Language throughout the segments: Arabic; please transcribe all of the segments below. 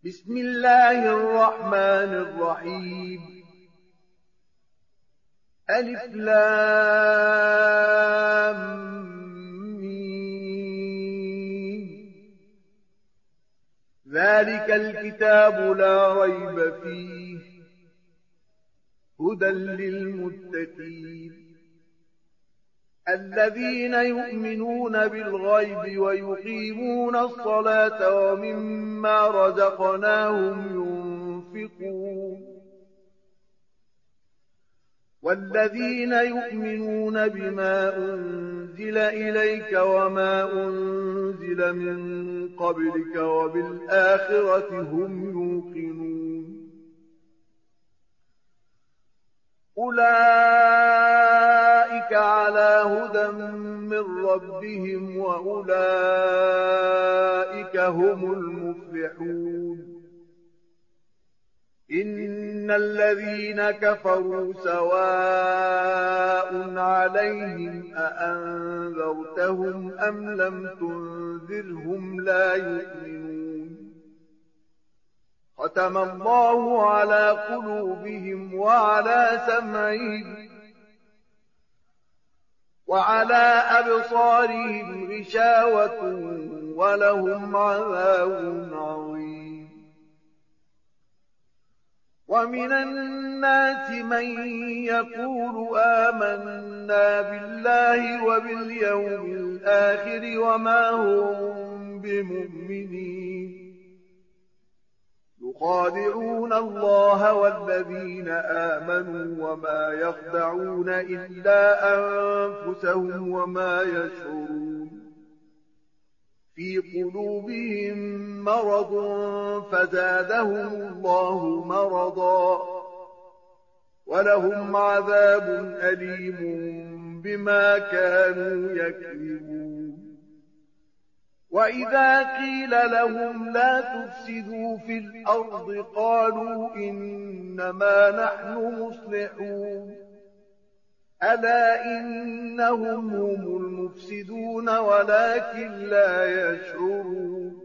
بسم الله الرحمن الرحيم. ألف لام ميم. ذلك الكتاب لا ريب فيه هدى للمتقين الذين يؤمنون بالغيب ويقيمون الصلاة ومما رزقناهم ينفقون والذين يؤمنون بما أنزل إليك وما أنزل من قبلك وبالآخرة هم يوقنون أولئك على هدى من ربهم وأولئك هم المفلحون إن الذين كفروا سواء عليهم أأنذرتهم أم لم تنذرهم لا يؤمنون ختم الله على قلوبهم وعلى سمعهم وعلى أبصارهم غشاوة ولهم عذاب عظيم ومن الناس من يقول آمنا بالله وباليوم الآخر وما هم بمؤمنين يخادعون الله والذين آمنوا وما يخدعون إلا أنفسهم وما يشعرون في قلوبهم مرض فزادهم الله مرضا ولهم عذاب أليم بما كانوا يكذبون وإذا قيل لهم لا تفسدوا في الأرض قالوا إنما نحن مصلحون ألا إنهم هم المفسدون ولكن لا يشعرون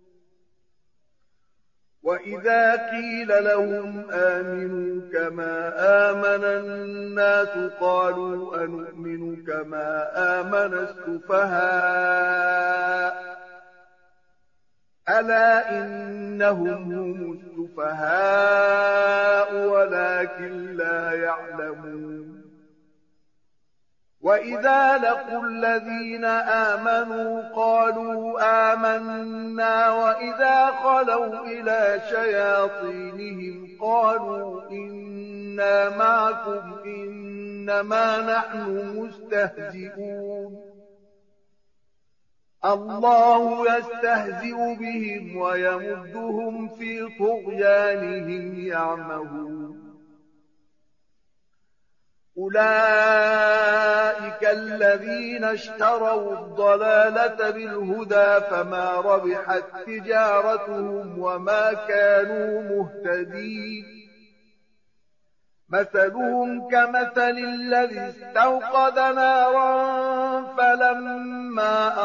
وإذا قيل لهم آمنوا كما آمن الناس قالوا أنؤمن كما آمن السفهاء ألا إنهم هم السفهاء ولكن لا يعلمون وإذا لقوا الذين آمنوا قالوا آمنا وإذا خلوا إلى شياطينهم قالوا إنا معكم إنما نحن مستهزئون الله يستهزئ بهم ويمدهم في طغيانهم يعمهون أولئك الذين اشتروا الضلالة بالهدى فما ربحت تجارتهم وما كانوا مهتدين مثلهم كمثل الذي استوقد نارا فلما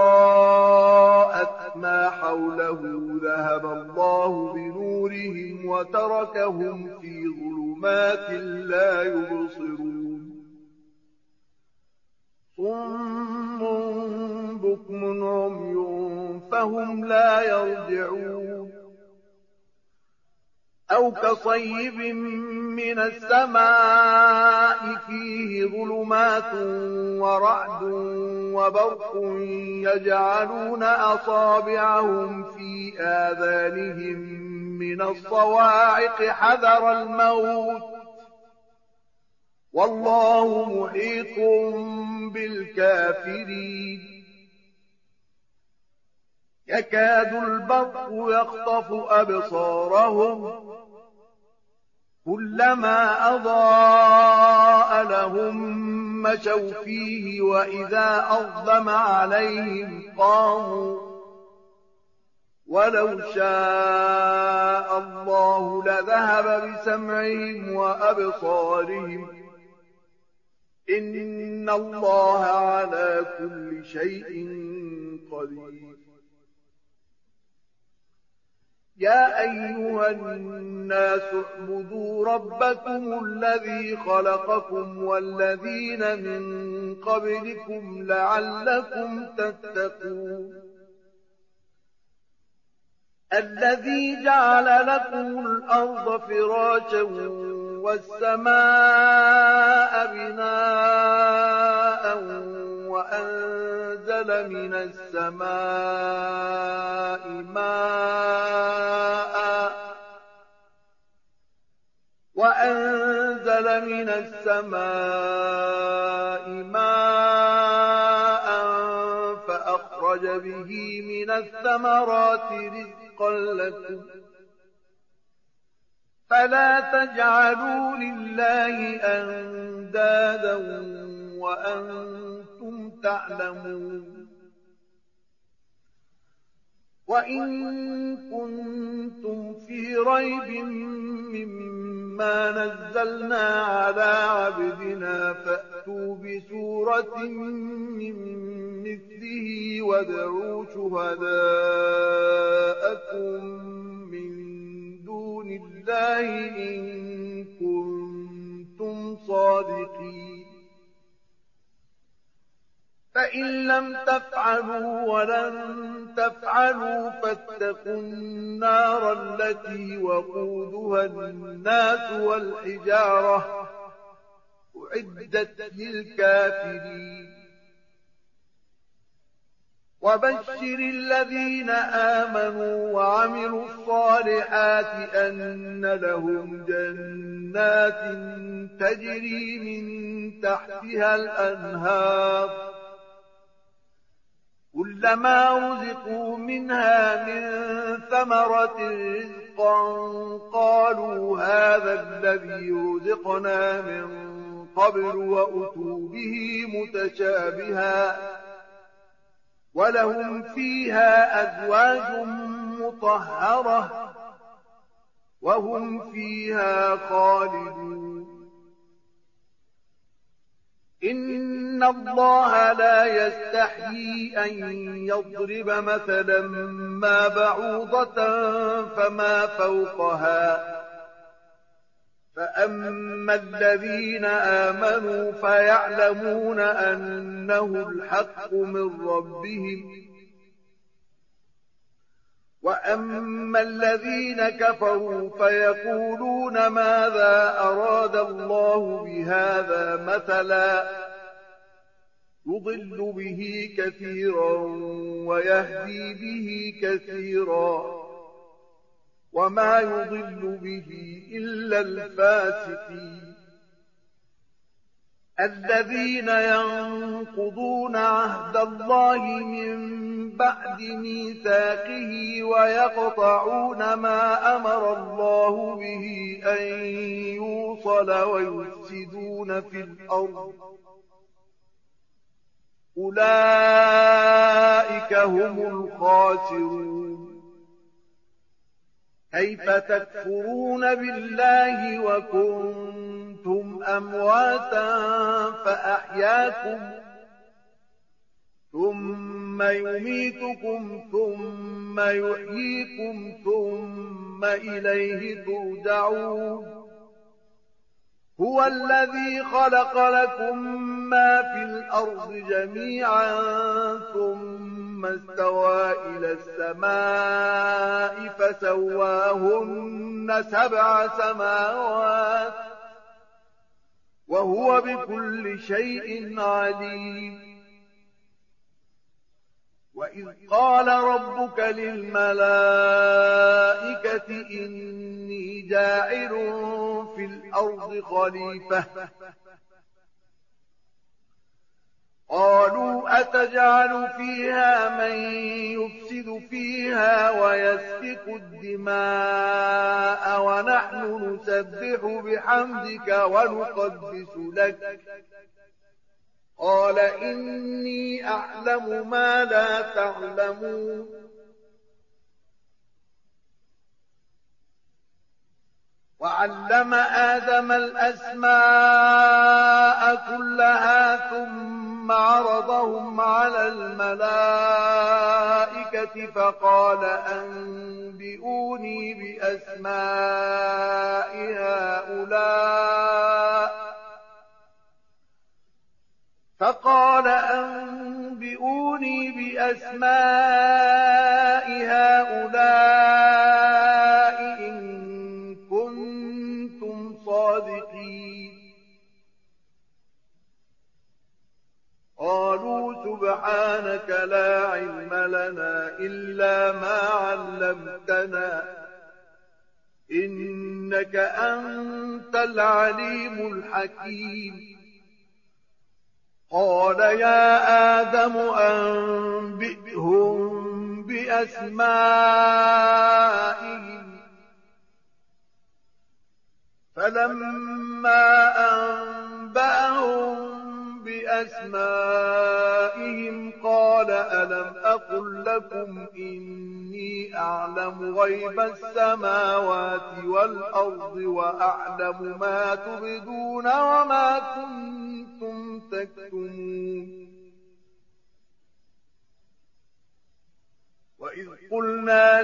أضاءت ما حوله ذهب الله بنورهم وتركهم في ظلمات لا يبصرون صم بكم عمي فهم لا يرجعون أو كصيب من السماء فيه ظلمات ورعد وبرق يجعلون أصابعهم في آذانهم من الصواعق حذر الموت والله محيط بالكافرين يكاد البرق يخطف أبصارهم كلما أضاء لهم مشوا فيه وإذا أظلم عليهم قاموا ولو شاء الله لذهب بسمعهم وأبصارهم إن الله على كل شيء قدير يا أيها الناس اعبدوا ربكم الذي خلقكم والذين من قبلكم لعلكم تتقون الذي جعل لكم الأرض فراشا والسماء بناء وأنزل من السماء ماء فأخرج به من الثمرات رزقا لكم فلا تجعلوا لله أندادا وأنتم تعلمون وإن كنتم في ريب مما نزلنا على عبدنا فأتوا بسورة من مثله وادعوا شهداءكم من دون الله إن كنتم صادقين فإن لم تفعلوا ولن تفعلوا فاتقوا النار التي وقودها الناس والحجارة أعدت للكافرين وبشر الذين آمنوا وعملوا الصالحات أن لهم جنات تجري من تحتها الأنهار كلما رزقوا منها من ثمرة رزقا قالوا هذا الذي رزقنا من قبل وأتوا به متشابها ولهم فيها أزواج مطهرة وهم فيها خالدون إن الله لا يستحيي أن يضرب مثلا ما بعوضة فما فوقها فأما الذين آمنوا فيعلمون أنه الحق من ربهم وأما الذين كفروا فيقولون ماذا أراد الله بهذا مثلا يضل به كثيرا ويهدي به كثيرا وما يضل به إلا الفاسقين الذين ينقضون عهد الله من بعد ميثاقه ويقطعون ما أمر الله به أن يوصل ويفسدون في الأرض أولئك هم الخاسرون كيف تكفرون بالله وكنتم أمواتا فأحياكم ثم يميتكم ثم يحييكم ثم إليه ترجعون هو الذي خلق لكم ما في الأرض جميعا ثم استوى إلى السماء فسواهن 7 سماوات وهو بكل شيء عليم وإذ قال ربك للملائكة إني جاعل في الأرض خليفة قالوا أتجعل فيها من يفسد فيها ويسفك الدماء ونحن نسبح بحمدك ونقدس لك قال إني أعلم ما لا تعلمون وعلم آدم الأسماء كلها ثم عرضهم على الملائكة فقال أنبئوني أنبئوني بأسماء هؤلاء إن كنتم صادقين. قالوا سبحانك لا علم لنا إلا ما علمتنا إنك أنت العليم الحكيم. قال يا آدم أنبئهم بأسمائهم. فلما أنبأهم بأسمائهم قال ألم أقل لكم إني أعلم غيب السماوات والأرض وأعلم ما تبدون وما كنتم تكتمون. وإذ قلنا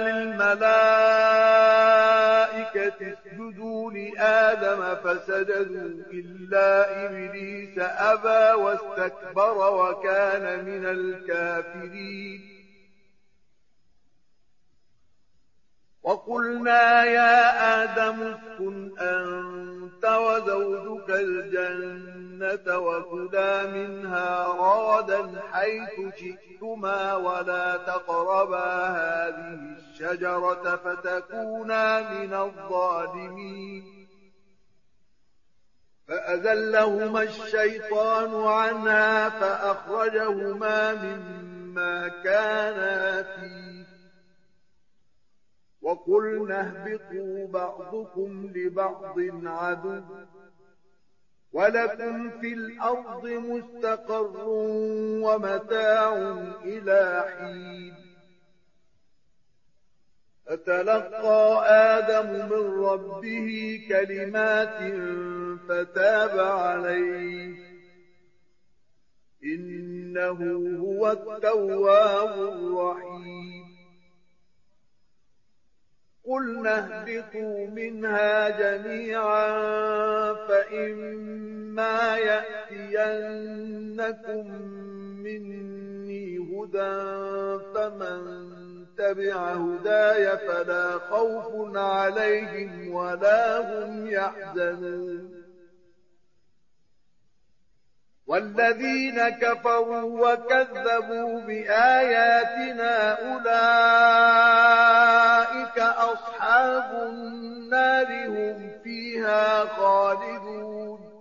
للملائكة اسجدوا لآدم فسجدوا إلا إبليس أبى واستكبر وكان من الكافرين. وقلنا يا آدم اسكن أنت وزوجك الجنة وكلا منها رغدا حيث شئتما ولا تقربا هذه الشجرة فتكونا من الظالمين. فأزلهما الشيطان عنها فأخرجهما مما كانا فيه. وقلنا اهبطوا بعضكم لبعض عدو ولكم في الأرض مستقر ومتاع إلى حين. فتلقى آدم من ربه كلمات فتاب عليه إنه هو التواب الرحيم. قلنا اهبطوا منها جميعا فإما يأتينكم مني هدى فمن تبع هداي فلا خوف عليهم ولا هم يحزنون. والذين كفروا وكذبوا بآياتنا أولئك أصحاب النار هم فيها خالدون.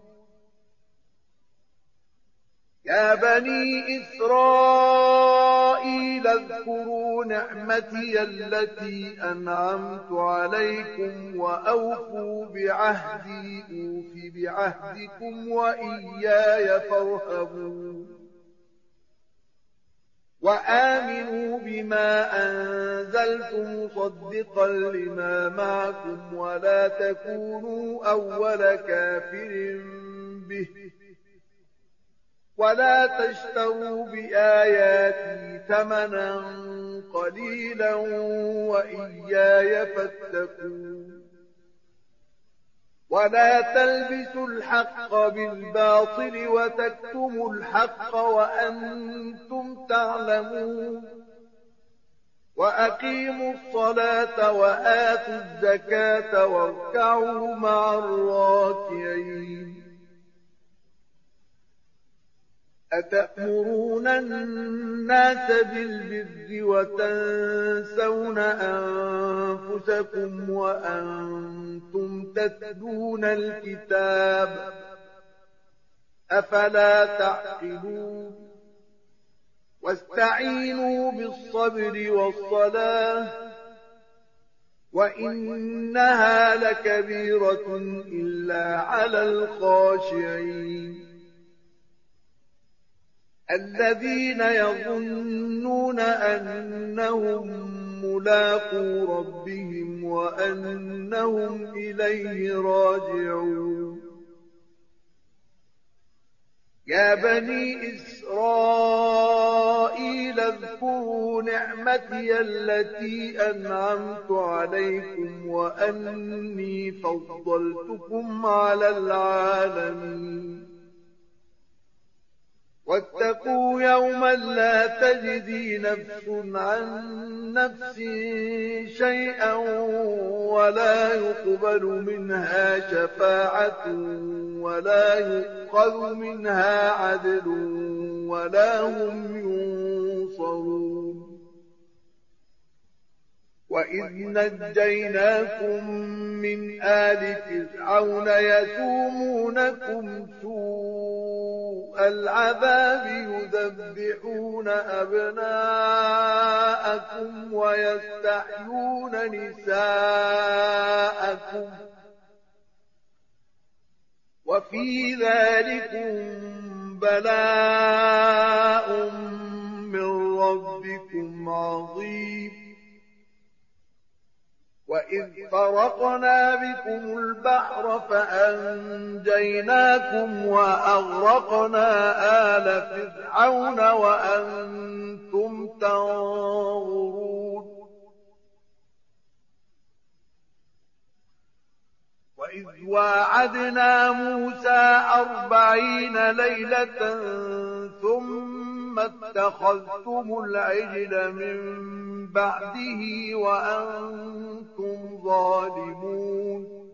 يا بني إسرائيل اذكروا نعمتي التي أنعمت عليكم وأوفوا بعهدي أوف بعهدكم وإياي فارهبون. وآمنوا بما أنزلت مصدقا لما معكم ولا تكونوا أول كافر به ولا تشتروا بآياتي ثمنا قليلا وإياي فاتقون. ولا تلبسوا الحق بالباطل وتكتموا الحق وأنتم تعلمون. وأقيموا الصلاة وآتوا الزكاة واركعوا مع الراكعين. أتأمرون الناس بالبر وتنسون أنفسكم وأنتم تتلون الكتاب أفلا تعقلون. واستعينوا بالصبر والصلاة وإنها لكبيرة إلا على الخاشعين الذين يظنون أنهم ملاقو ربهم وأنهم إليه راجعون. يا بني إسرائيل اذكروا نعمتي التي أنعمت عليكم وأني فضلتكم على العالمين واتقوا يوما لا تجزي نفس عن نفس شيئا ولا يقبل منها شفاعة ولا يؤخذ منها عدل ولا هم ينصرون وإذ نجيناكم من آل فرعون يسومونكم سوء العذاب يذبحون أبناءكم ويستحيون نساءكم وفي ذلكم بلاء من ربكم عظيم وإذ فرقنا بكم البحر فأنجيناكم وأغرقنا آل فرعون وأنتم تنظرون وإذ واعدنا موسى 40 ليلة ثم اتخذتم العجل من بعده وأنتم ظالمون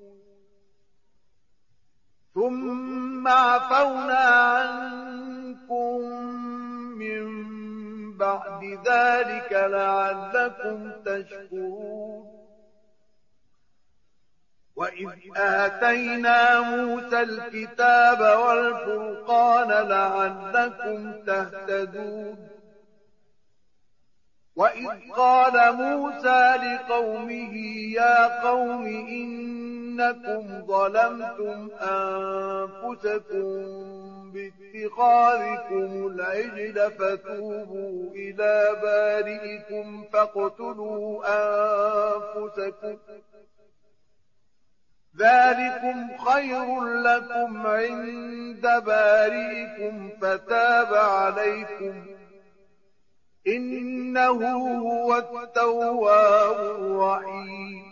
ثم عفونا عنكم من بعد ذلك لعلكم تشكرون وإذ آتينا موسى الكتاب والفرقان لعلكم تهتدون وإذ قال موسى لقومه يا قوم إنكم ظلمتم أنفسكم باتخاذكم العجل فتوبوا إلى بارئكم فاقتلوا أنفسكم ذلكم خير لكم عند بارئكم فتاب عليكم إنه هو التواب الرحيم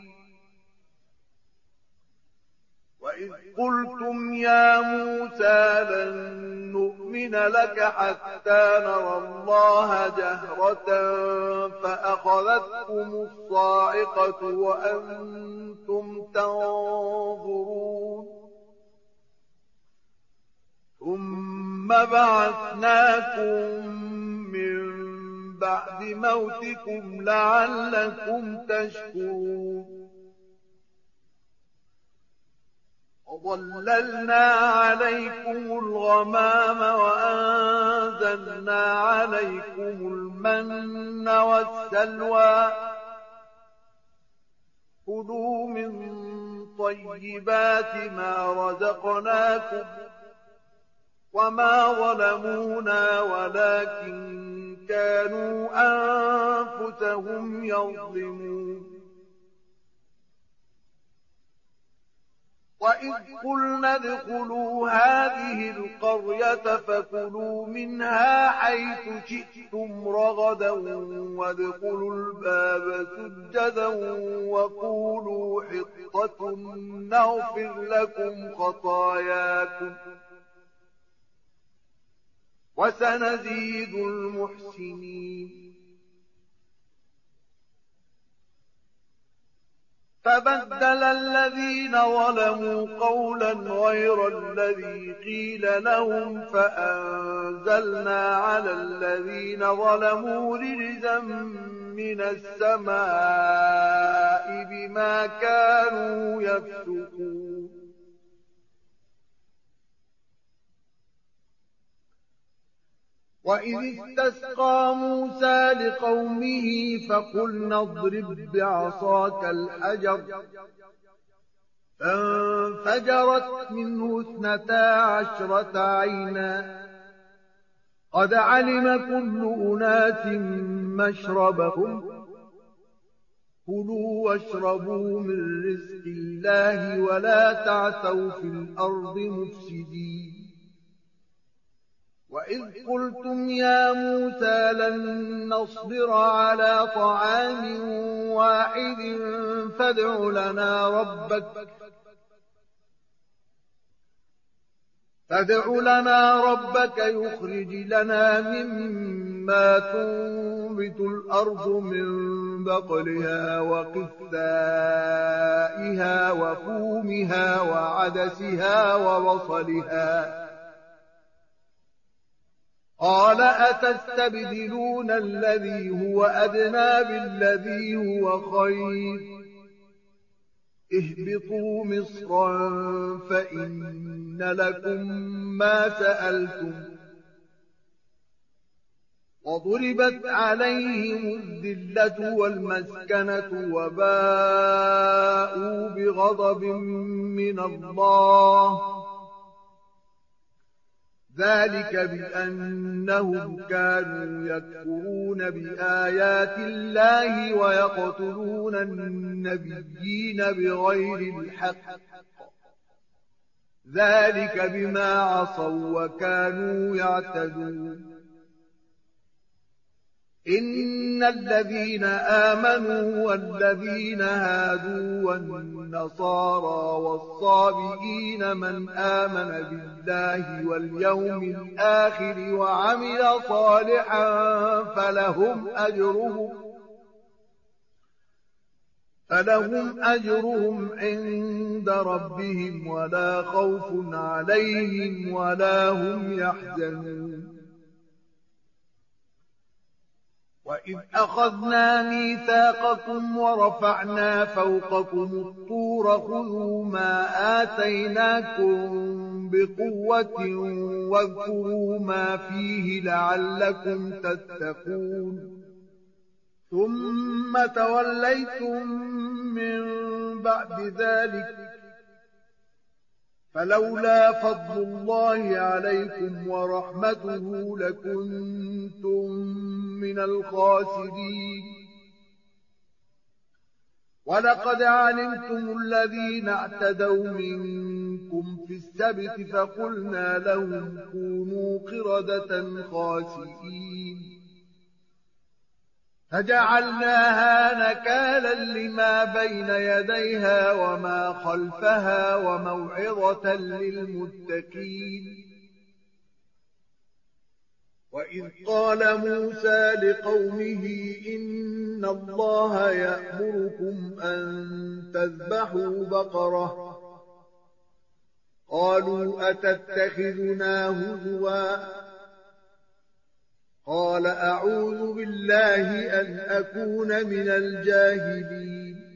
وإذ قلتم يا موسى لن نؤمن لك حتى نرى الله جهرة فأخذتكم الصاعقة وأنتم تنظرون ثم بعثناكم من بعد موتكم لعلكم تشكرون وظللنا عليكم الغمام وأنزلنا عليكم المن والسلوى كلوا من طيبات ما رزقناكم وما ظلمونا ولكن كانوا أنفسهم يظلمون وإذ قلنا ادخلوا هذه القرية فكلوا منها حيث شئتم رغدا وادخلوا الباب سجدا وقولوا حطة نغفر لكم خطاياكم وسنزيد المحسنين فبدل الذين ظلموا قولا غير الذي قيل لهم فأنزلنا على الذين ظلموا رجزا من السماء بما كانوا يفسقون وإذ استسقى موسى لقومه فقلنا اضرب بعصاك الحجر فانفجرت منه 12 عينا قد علم كل أناس مشربهم كلوا واشربوا من رزق الله ولا تعثوا في الأرض مفسدين وإذ قلتم يا موسى لن نصبر على طعام واحد فادع لنا ربك يخرج لنا مما تنبت الأرض من بقلها وقثائها وفومها وعدسها وبصلها. قال أتستبدلون الذي هو أدنى بالذي هو خير اهبطوا مصرا فإن لكم ما سألتم وضربت عليهم الذلة والمسكنة وباءوا بغضب من الله ذلك بأنهم كانوا يكفرون بآيات الله ويقتلون النبيين بغير الحق ذلك بما عصوا وكانوا يعتدون. إن الذين آمنوا والذين هادوا والنصارى والصابئين من آمن بالله واليوم الآخر وعمل صالحا فلهم أجرهم عند ربهم ولا خوف عليهم ولا هم يحزنون. وإذ أخذنا ميثاقكم ورفعنا فوقكم الطور خذوا ما آتيناكم بقوة واذكروا ما فيه لعلكم تتقون. ثم توليتم من بعد ذلك فلولا فضل الله عليكم ورحمته لكنتم من الخاسرين. ولقد علمتم الذين اعتدوا منكم في السبت فقلنا لهم كونوا قردة خاسئين فجعلناها نكالا لما بين يديها وما خلفها وموعظة للمتقين. وإذ قال موسى لقومه إن الله يأمركم أن تذبحوا بقرة قالوا أتتخذنا هزوا قال أعوذ بالله أن أكون من الجاهلين.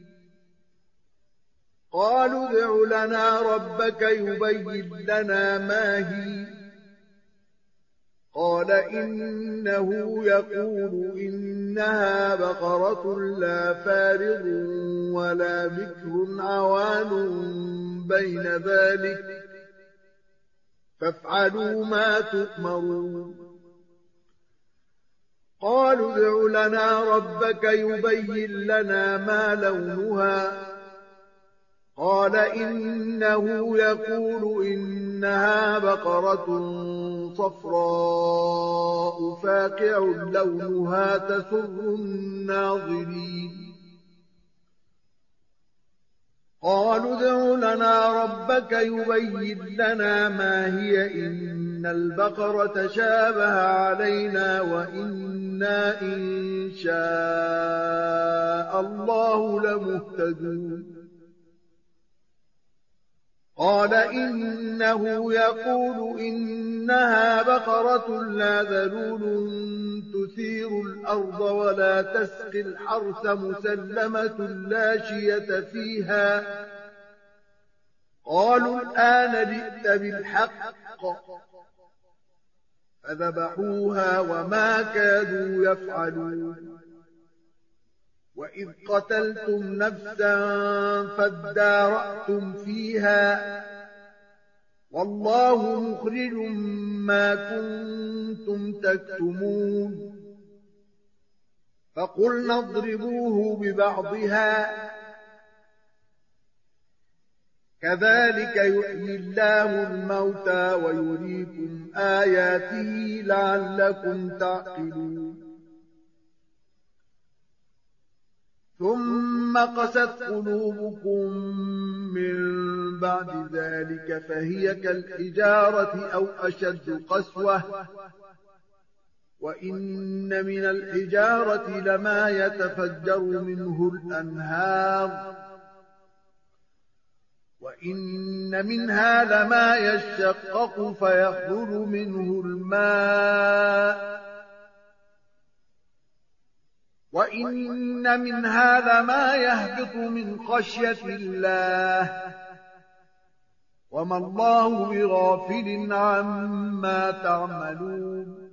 قالوا ادع لنا ربك يبين لنا ما هي قال إنه يقول إنها بقرة لا فارض ولا بكر عوان بين ذلك فافعلوا ما تؤمرون. قالوا ادع لنا ربك يبين لنا ما لونها قال إنه يقول إنها بقرة صفراء فاقع لونها تسر الناظرين. قالوا ادع لنا ربك يبين لنا ما هي إن البقرة شابه علينا وإنا إن شاء الله لمهتدون. قال إنه يقول إنها بقرة لا ذلول تثير الأرض ولا تسقي الحرث مسلمة لا شية فيها. قالوا الآن جئت بالحق فذبحوها وما كادوا يفعلون. وإذ قتلتم نفسا فادارأتم فيها والله مخرج ما كنتم تكتمون. فقلنا اضربوه ببعضها كذلك يحيي الله الموتى ويريكم آياته لعلكم تعقلون ثم قست قلوبكم من بعد ذلك فهي كالحجارة أو أشد قسوة وإن من الحجارة لما يتفجر منه الأنهار وإن منها لما يشقق فيخرج منه الماء وإن منها لما يهبط من خشية الله وما الله بغافل عما تعملون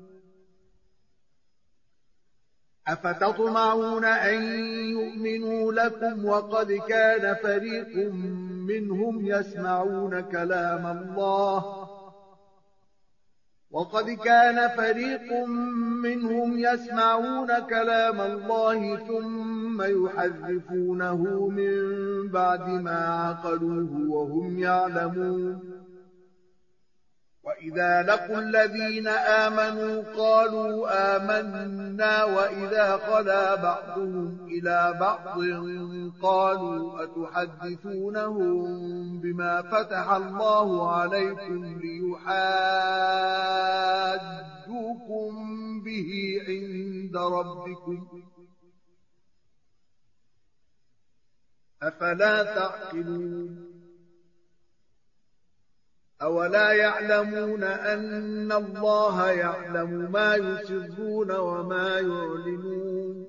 أفتطمعون أن يؤمنوا لكم وقد كان فريق منهم يسمعون كلام الله ثم يحرفونه من بعد ما عقلوه وهم يعلمون وإذا لقوا الذين آمنوا قالوا آمنا وإذا خلا بعضهم إلى بعض قالوا أتحدثونهم بما فتح الله عليكم ليحاجوكم به عند ربكم أفلا تعقلون أولا يعلمون أن الله يعلم ما يسرون وما يعلنون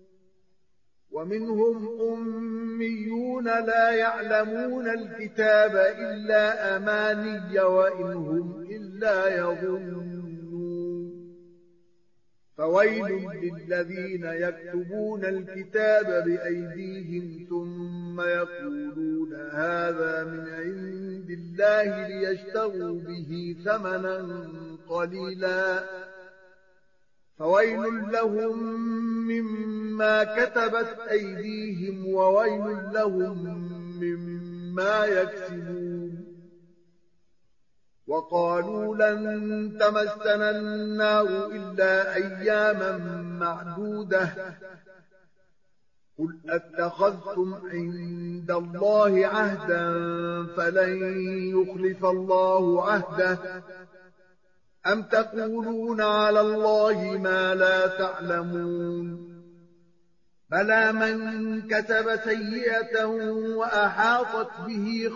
ومنهم أميون لا يعلمون الكتاب إلا أماني وإن هم إلا يظنون فويل للذين يكتبون الكتاب بأيديهم ثم يقولون هذا من عند الله ليشتروا به ثمنا قليلا فويل لهم مما كتبت أيديهم وويل لهم مما يكسبون وقالوا لن تمسنا النار إلا أياما معدودة قل أتخذتم عند الله عهدا فلن يخلف الله عهده أم تقولون على الله ما لا تعلمون بلى من كسب سيئة وأحاطت به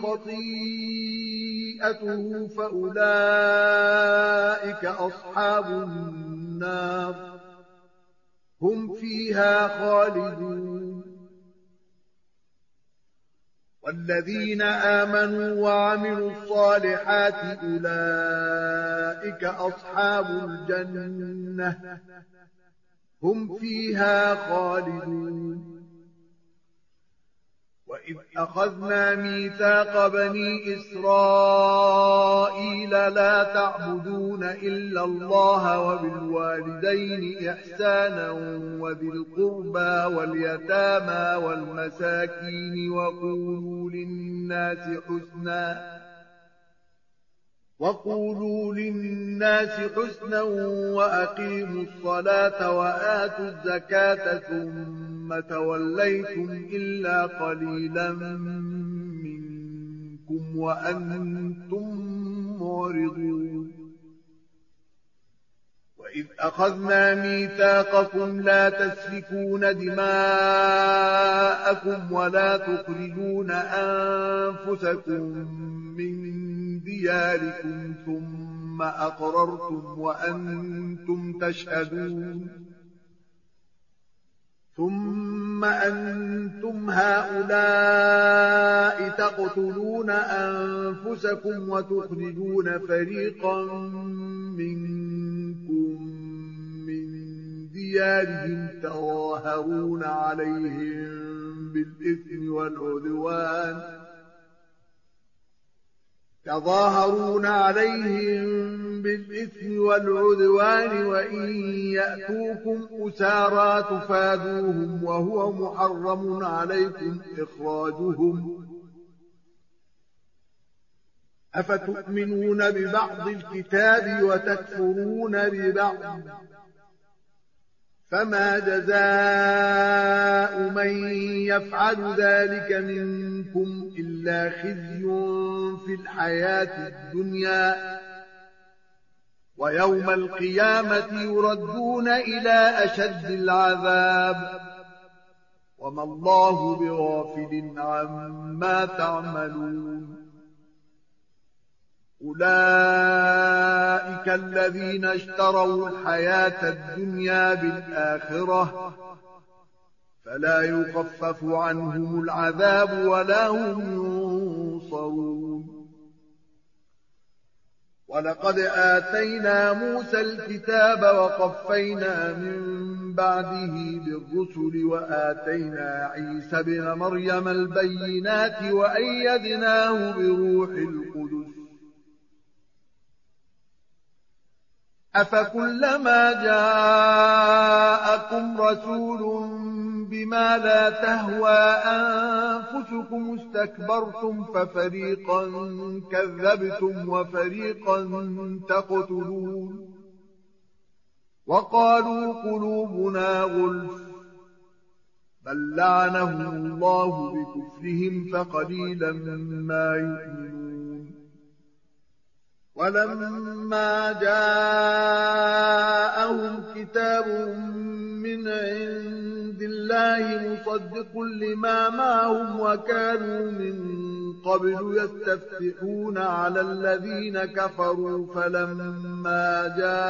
خطيئته فأولئك أصحاب النار هم فيها خالدون والذين آمنوا وعملوا الصالحات أولئك أصحاب الجنة هم فيها خالدون وإذ أخذنا ميثاق بني إسرائيل لا تعبدون إلا الله وبالوالدين إحسانا وذي القربى واليتامى والمساكين وقولوا للناس حسنا وأقيموا الصلاة وآتوا الزكاة ثم توليتم إلا قليلا منكم وأنتم معرضون وإذ أخذنا ميثاقكم لا تسفكون دماءكم ولا تخرجون أنفسكم من دياركم ثم أقررتم وأنتم تشهدون ثم أنتم هؤلاء تقتلون أنفسكم وتخرجون فريقا منكم من ديارهم تظاهرون عليهم بالإثم والعدوان وإن يأتوكم أسارى تفادوهم وهو محرم عليكم إخراجهم أفتؤمنون ببعض الكتاب وتكفرون ببعض؟ فما جزاء من يفعل ذلك منكم إلا خزي في الحياة الدنيا، ويوم القيامة يردون إلى أشد العذاب، وما الله بغافل عما تعملون. أولئك الذين اشتروا الحياة الدنيا بالآخرة، فلا يخفف عنهم العذاب ولا هم ينصرون. ولقد آتينا موسى الكتاب وقفينا من بعده بالرسل، وآتينا عيسى ابن مريم البينات وأيدناه بروح القدس. أفكلما جاءكم رسول بما لا تهوى أنفسكم استكبرتم ففريقا كذبتم وفريقا تقتلون. وقالوا قلوبنا غلف، بل لعنهم الله بكفرهم فقليلا ما يؤمنون. ولما جاءهم كتاب من عند الله مصدق لما معهم وكانوا من قبل يستفتحون على الذين كفروا، فلما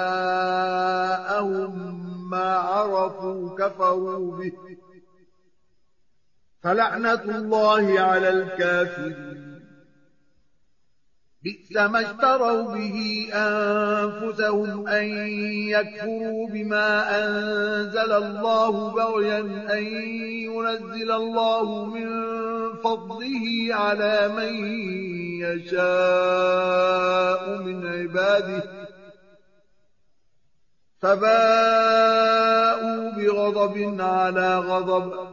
جاءهم ما عرفوا كفروا به، فلعنة الله على الكافرين. بئس ما اشتروا به أنفسهم أن يكفروا بما أنزل الله بغيا أن ينزل الله من فضله على من يشاء من عباده، فباءوا بغضب على غضب،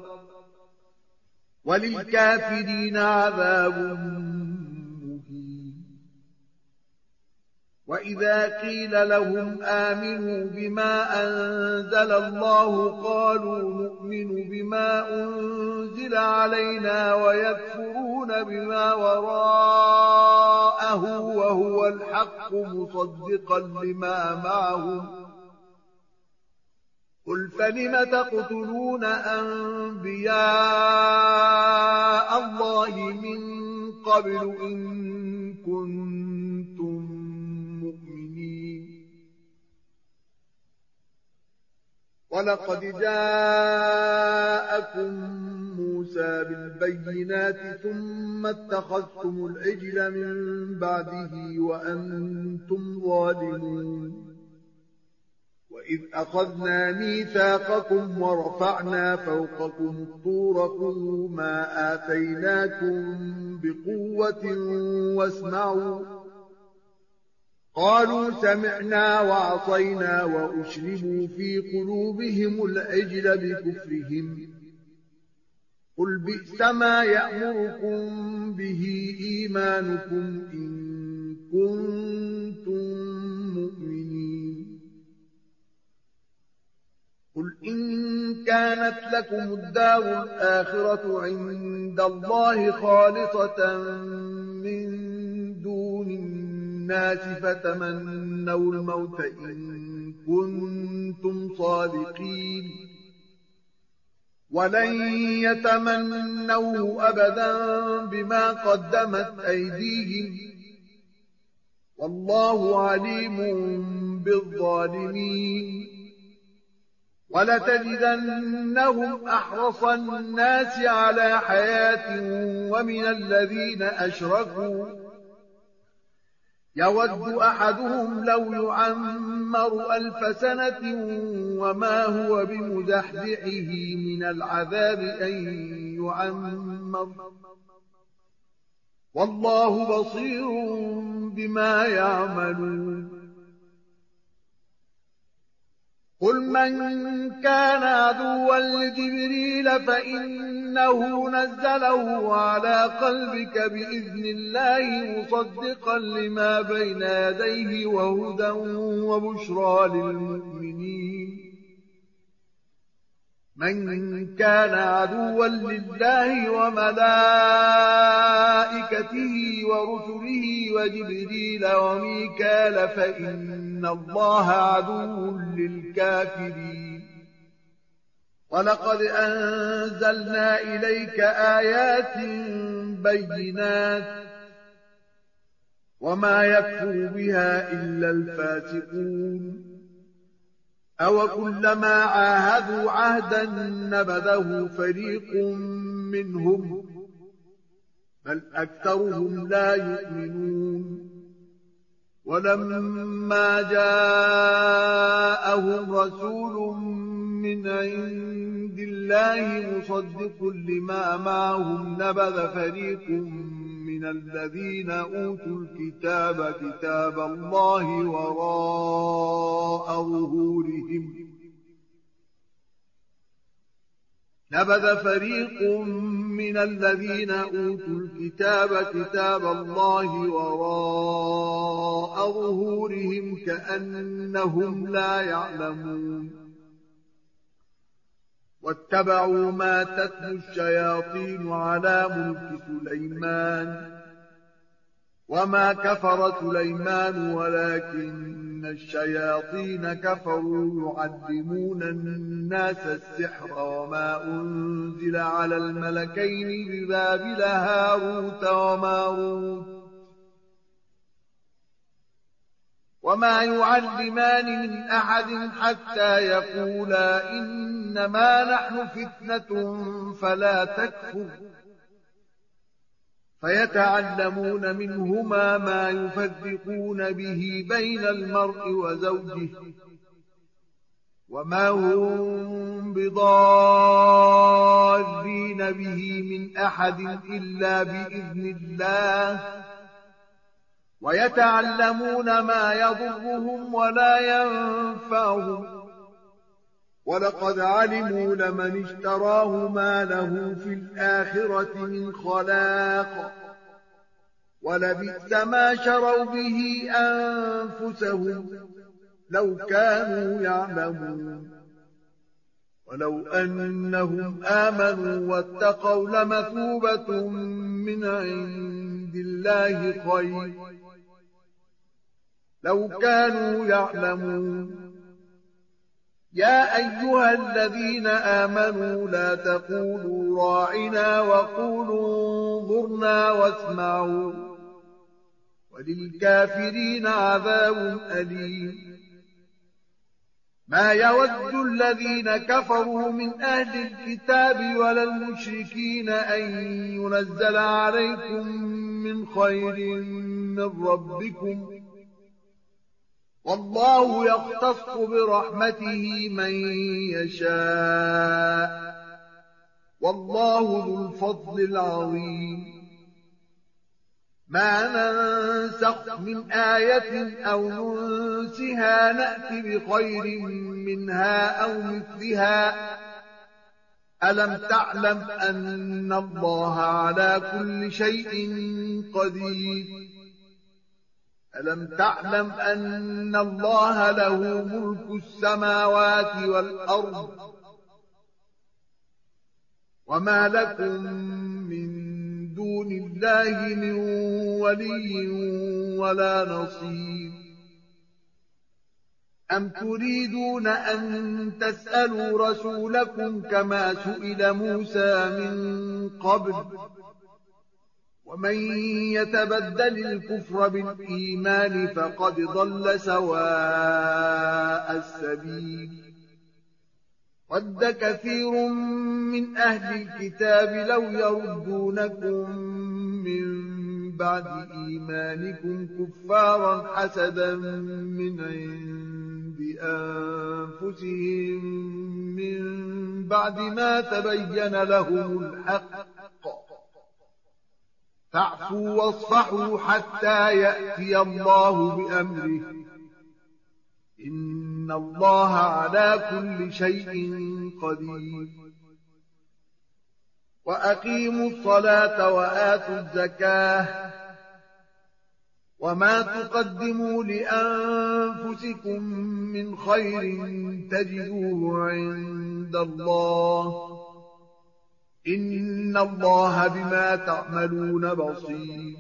وللكافرين عذاب مهين. وإذا قيل لهم آمنوا بما أنزل الله قالوا نؤمن بما أنزل علينا ويكفرون بما وراءه وهو الحق مصدقا لما معهم. قل فلم تقتلون أنبياء الله من قبل إن كنتم مؤمنين؟ ولقد جاءكم موسى بالبينات ثم اتخذتم العجل من بعده وأنتم ظالمون. وإذ أخذنا ميثاقكم ورفعنا فوقكم الطور خذوا ما آتيناكم بقوة واسمعوا. قالوا سمعنا وعصينا وأشربوا في قلوبهم العجل بكفرهم. قل بئس ما يأمركم به إيمانكم إن كنتم مؤمنين. قل إن كانت لكم الدار الآخرة عند الله خالصة من دون الناس فتمنوا الموت إن كنتم صادقين، ولن يتمنوه أبدا بما قدمت أيديهم، والله عليم بالظالمين. ولتجدنهم أحرص الناس على حياة ومن الذين أشركوا يود أحدهم لو يعمر 1000 سنة وما هو بمزحزحه من العذاب أن يعمر، والله بصير بما يعملون. قل من كان عدوا لجبريل فإنه نزله على قلبك بإذن الله مصدقا لما بين يديه وهدى وبشرى للمؤمنين. من كان عدوا لله وملائكته ورسله وجبريل وميكال فإن الله عدو للكافرين. ولقد أنزلنا إليك آيات بينات وما يكفر بها إلا الفاسقون. أو كلما عاهدوا عهدا نبذه فريق منهم بل أكثرهم لا يؤمنون. ولما جاءهم رسول من عند الله مصدق لما معهم نبذ فريق من الذين أوتوا الكتاب كتاب الله وراء ظهورهم نبذ فريق من الذين أوتوا الكتاب كتاب الله وراء ظهورهم كأنهم لا يعلمون. واتبعوا ما تتلو الشياطين على ملك سليمان وما كفر سليمان ولكن الشياطين كفروا يعلمون الناس السحر وما أنزل على الملكين ببابل هاروت وماروت وما يعلمان من أحد حتى يقولا إنما نحن فتنة فلا تكفر فيتعلمون منهما ما يفرقون به بين المرء وزوجه وما هم بضارين به من أحد إلا بإذن الله ويتعلمون ما يضرهم ولا ينفعهم ولقد علموا لمن اشتراه ما له في الآخرة من خلاق ولبئس ما شروا به أنفسهم لو كانوا يعلمون. ولو أنهم آمنوا واتقوا لمثوبة من عند الله خير لو كانوا يعلمون. يا أيها الذين آمنوا لا تقولوا راعنا وقولوا انظرنا واسمعوا وللكافرين عذاب أليم. ما يود الذين كفروا من أهل الكتاب ولا المشركين أن ينزل عليكم من خير من ربكم والله يختص برحمته من يشاء والله ذو الفضل العظيم. ما ننسخ من آية أو ننسها نأت بخير منها أو مثلها ألم تعلم أن الله على كل شيء قدير. ألم تعلم أن الله له ملك السماوات والأرض وما لكم من دون الله من ولي ولا نصير. أم تريدون أن تسألوا رسولكم كما سئل موسى من قبل ومن يتبدل الكفر بالإيمان فقد ضل سواء السبيل. ود كثير من أهل الكتاب لو يردونكم من بعد إيمانكم كفارا حسدا من عند أنفسهم من بعد ما تبين لهم الحق فاعفوا واصفحوا حتى يأتي الله بأمره إن إن الله على كل شيء قدير وأقيموا الصلاة وآتوا الزكاة وما تقدموا لأنفسكم من خير تجدوه عند الله إن الله بما تعملون بصير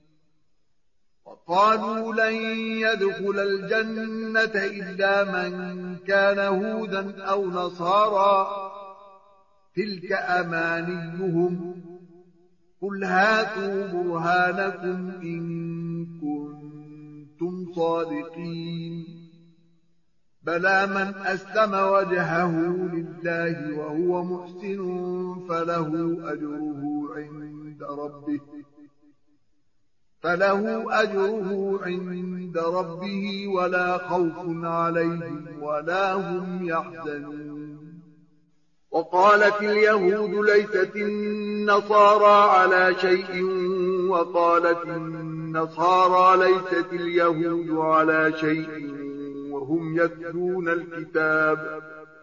وقالوا لن يدخل الجنة إلا من كان هودا أو نصارى تلك أمانيهم قل هاتوا برهانكم إن كنتم صادقين بلى من أسلم وجهه لله وهو محسن فله أجره عند ربه ولا خوف عليهم ولا هم يحزنون وقالت اليهود ليست النصارى على شيء وقالت النصارى ليست اليهود على شيء وهم يتلون الكتاب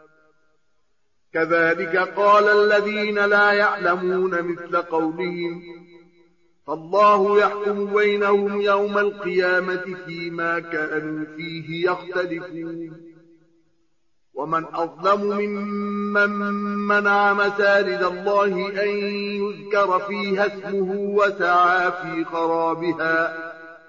كذلك قال الذين لا يعلمون مثل قولهم فالله يحكم بينهم يوم القيامة فيما كانوا فيه يختلفون ومن أظلم ممن منع مساجد الله أن يذكر فيها اسمه وسعى في خرابها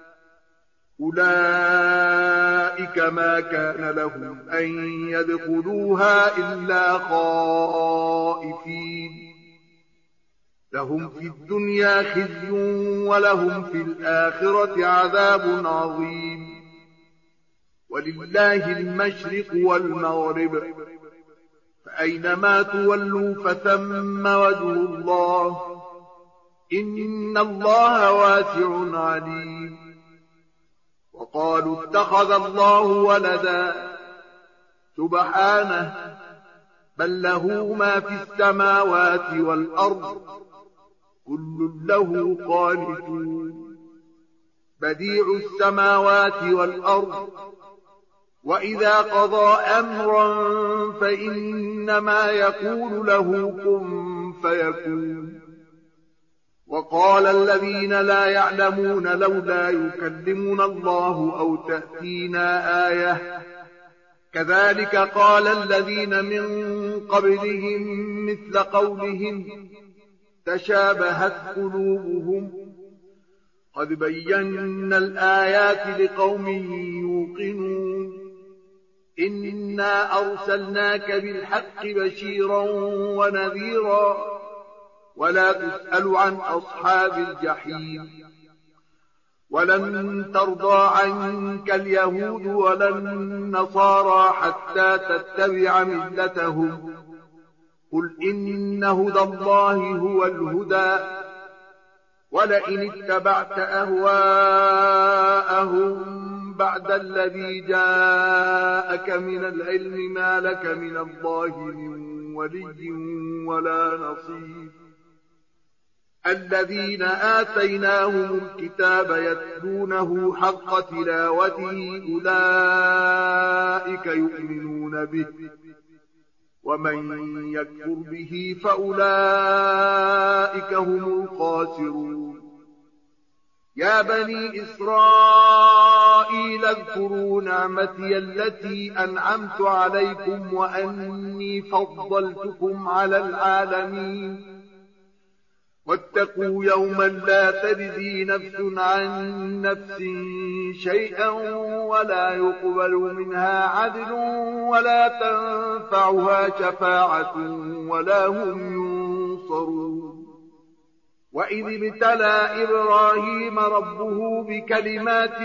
أولئك ما كان لهم أن يدخلوها إلا خائفين لهم في الدنيا خزي ولهم في الآخرة عذاب عظيم ولله المشرق والمغرب فأينما تولوا فثم وجه الله إن الله واسع عليم وقالوا اتخذ الله ولدا سبحانه بل له ما في السماوات والأرض كل له قانتون بديع السماوات والأرض وإذا قضى أمرا فإنما يقول له كن فيكون وقال الذين لا يعلمون لولا يكلمنا الله أو تأتينا آية كذلك قال الذين من قبلهم مثل قولهم تشابهت قلوبهم قد بينا الآيات لقوم يوقنون إنا أرسلناك بالحق بشيرا ونذيرا ولا تسأل عن أصحاب الجحيم ولن ترضى عنك اليهود ولا النصارى حتى تتبع ملتهم قل إن هدى الله هو الهدى ولئن اتبعت أهواءهم بعد الذي جاءك من العلم ما لك من الله من ولي ولا نصير الذين آتيناهم الكتاب يتلونه حق تلاوته أولئك يؤمنون به ومن يكفر به فأولئك هم الخاسرون يا بني إسرائيل اذكروا نعمتي التي أنعمت عليكم وأني فضلتكم على العالمين واتقوا يوما لا تجزي نفس عن نفس شيئا ولا يقبل منها عدل ولا تنفعها شفاعة ولا هم ينصرون وإذ ابتلى إبراهيم ربه بكلمات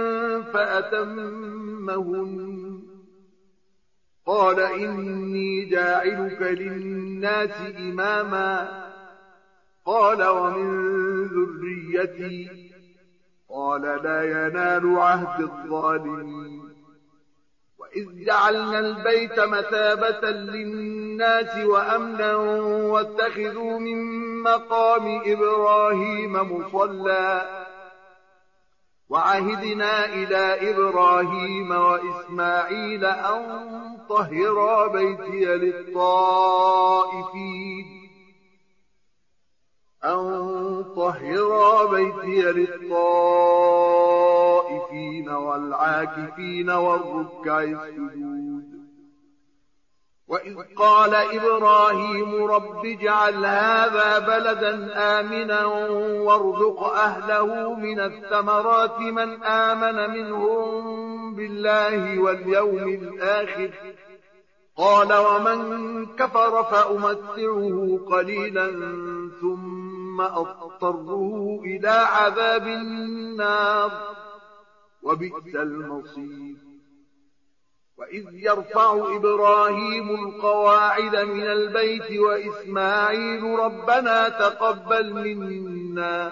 فأتمهن قال إني جاعلك للناس إماما قال ومن ذريتي قال لا ينال عهد الظالمين وإذ جعلنا البيت مثابة للناس وأمنا واتخذوا من مقام إبراهيم مصلى وعهدنا إلى إبراهيم وإسماعيل أن طهرا بيتي للطائفين والعاكفين والركع السجود. وإذ قال إبراهيم رب اجعل هذا بلدا آمنا وارزق أهله من الثمرات من آمن منهم بالله واليوم الآخر قال ومن كفر فأمتعه قليلا ثم أضطره إلى عذاب النار وبئس المصير. وإذ يرفع إبراهيم القواعد من البيت وإسماعيل ربنا تقبل منا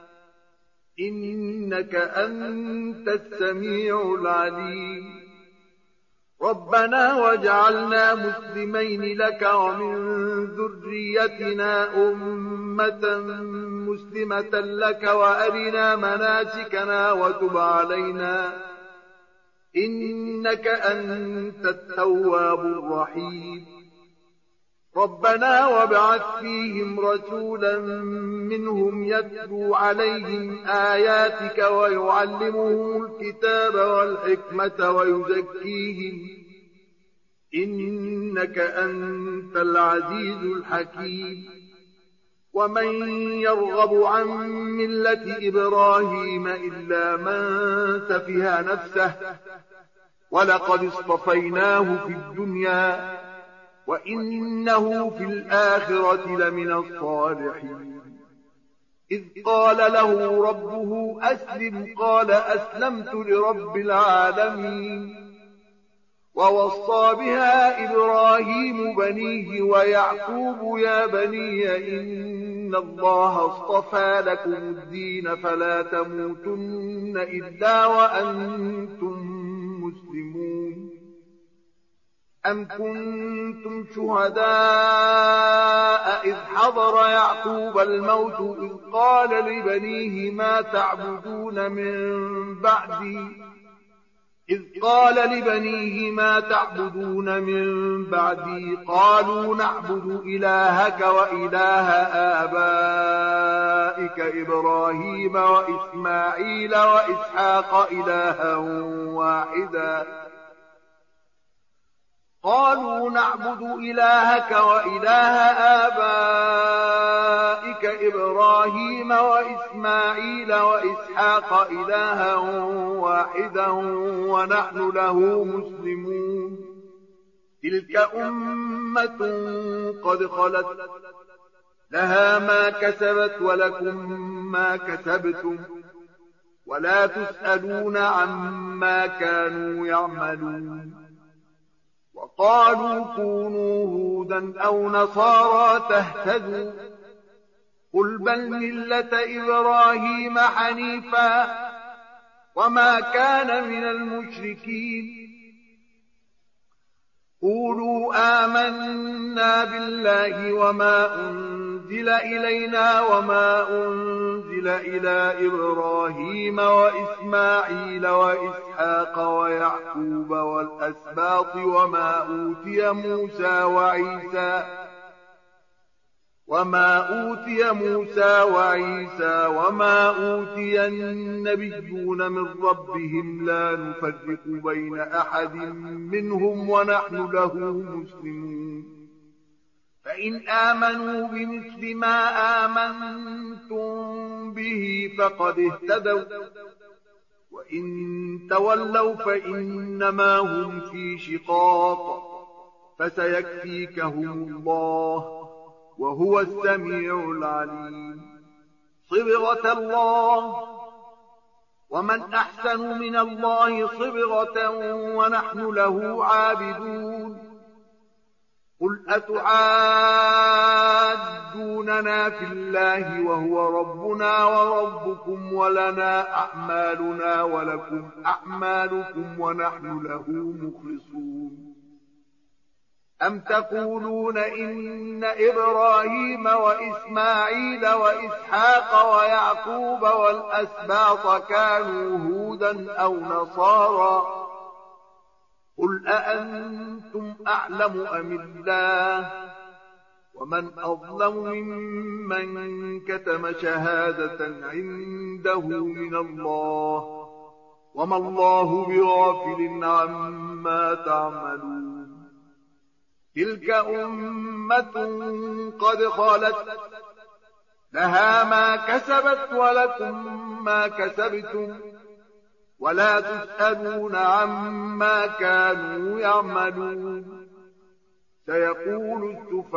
إنك أنت السميع العليم. ربنا واجعلنا مسلمين لك ومن ذريتنا أمة مسلمة لك وأرنا مناسكنا وتب علينا إنك أنت التواب الرحيم. ربنا وابعث فيهم رسولا منهم يتلو عليهم آياتك ويعلمهم الكتاب والحكمة ويزكيهم إنك أنت العزيز الحكيم. ومن يرغب عن ملة إبراهيم إلا من سفه نفسه ولقد اصطفيناه في الدنيا وإنه في الآخرة لمن الصالحين. إذ قال له ربه أسلم قال أسلمت لرب العالمين. ووصى بها إبراهيم بنيه ويعقوب يا بني إن الله اصطفى لكم الدين فلا تموتن إلا وأنتم مسلمون. أم كنتم شهداء إذ حضر يعقوب الموت إذ قال لبنيه ما تعبدون من بعدي قالوا نعبد إلهك وإله آبائك إبراهيم وإسماعيل وإسحاق إلها واحدا ونحن له مسلمون. تلك أمة قد خلت لها ما كسبت ولكم ما كسبتم ولا تسألون عما كانوا يعملون. وقالوا كونوا هودا أو نصارى تهتدوا قل بل ملة إبراهيم حنيفا وما كان من المشركين. قولوا آمنا بالله وما أنزل إلينا وما أنزل إلى إبراهيم وإسماعيل وإسحاق ويعقوب والأسباط وما أوتي موسى وعيسى وما أوتي النبيون من ربهم لا نفرق بين أحد منهم ونحن له مسلمون. فإن آمنوا بمثل ما آمنتم به فقد اهتدوا وإن تولوا فإنما هم في شقاق فسيكفيكهم الله وهو السميع العليم. صبغة الله ومن أحسن من الله صبغة ونحن له عابدون. قل أتعادوننا في الله وهو ربنا وربكم ولنا أعمالنا ولكم أعمالكم ونحن له مخلصون. أم تقولون إن إبراهيم وإسماعيل وإسحاق ويعقوب والأسباط كانوا هودا أو نصارى؟ قل أأنتم أعلم أم الله؟ ومن أظلم ممن كتم شهادة عنده من الله، وما الله بغافل عما تعملون. تلك أمة قد خلت، لها ما كسبت ولكم ما كسبتم، ولا تسألون عما كانوا يعملون. سيقول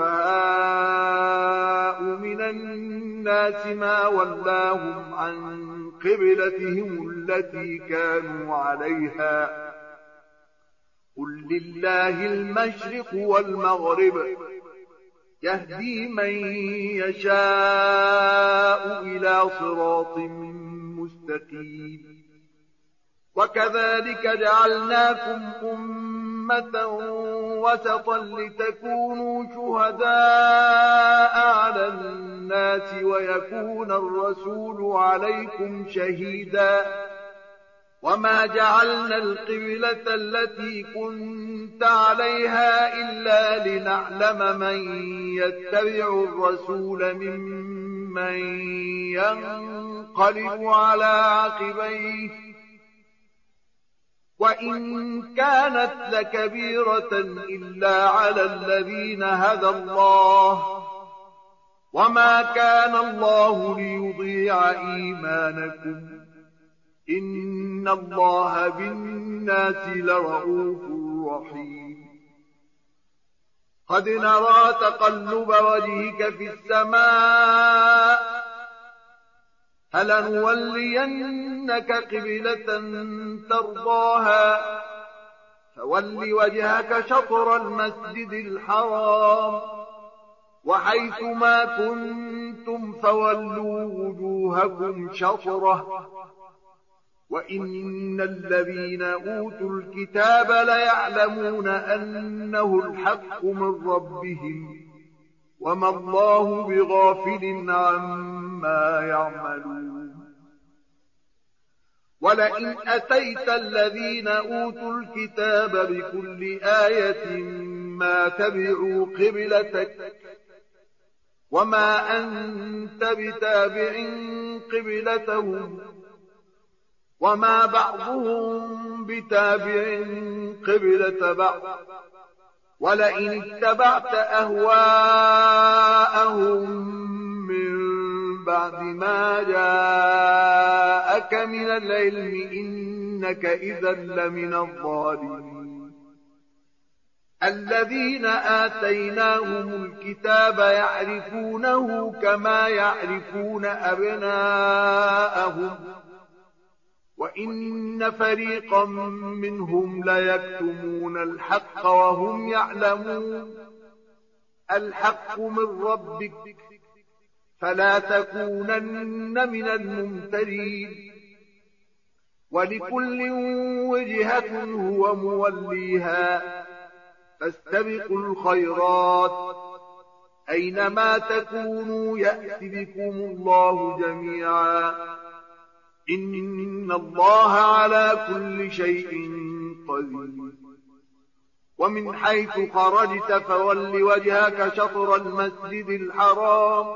السفهاء من الناس ما ولاهم عن قبلتهم التي كانوا عليها، قل لله المشرق والمغرب، يهدي من يشاء إلى صراط مستقيم. وكذلك جعلناكم أمة وسطا لتكونوا شهداء على الناس ويكون الرسول عليكم شهيدا. وما جعلنا القبلة التي كنت عليها إلا لنعلم من يتبع الرسول ممن ينقلب على عقبيه، وإن كانت لكبيرة إلا على الذين هدى الله، وما كان الله ليضيع إيمانكم، إن الله بالناس لرؤوف رحيم. قد نرى تقلب وجهك في السماء، فلنولينك قبلة ترضاها، فول وجهك شطر المسجد الحرام، وحيث ما كنتم فولوا وجوهكم شطره، وإن الذين أوتوا الكتاب ليعلمون أنه الحق من ربهم، وما الله بغافل عما يعملون. ولئن أتيت الذين أوتوا الكتاب بكل آية ما تبعوا قبلتك، وما أنت بتابع قبلتهم، وما بعضهم بتابع قبلة بعض. ولئن اتبعت أهواءهم من بعد ما جاءك من العلم إنك إذا لمن الظالمين. الذين آتيناهم الكتاب يعرفونه كما يعرفون أبناءهم، وإن فريقا منهم ليكتمون الحق وهم يعلمون. الحق من ربك، فلا تكونن من الممترين. ولكل وجهة هو موليها، فاستبقوا الخيرات، أينما تكونوا يأت بكم الله جميعا، إن الله على كل شيء قدير. ومن حيث خرجت فول وجهك شطر المسجد الحرام،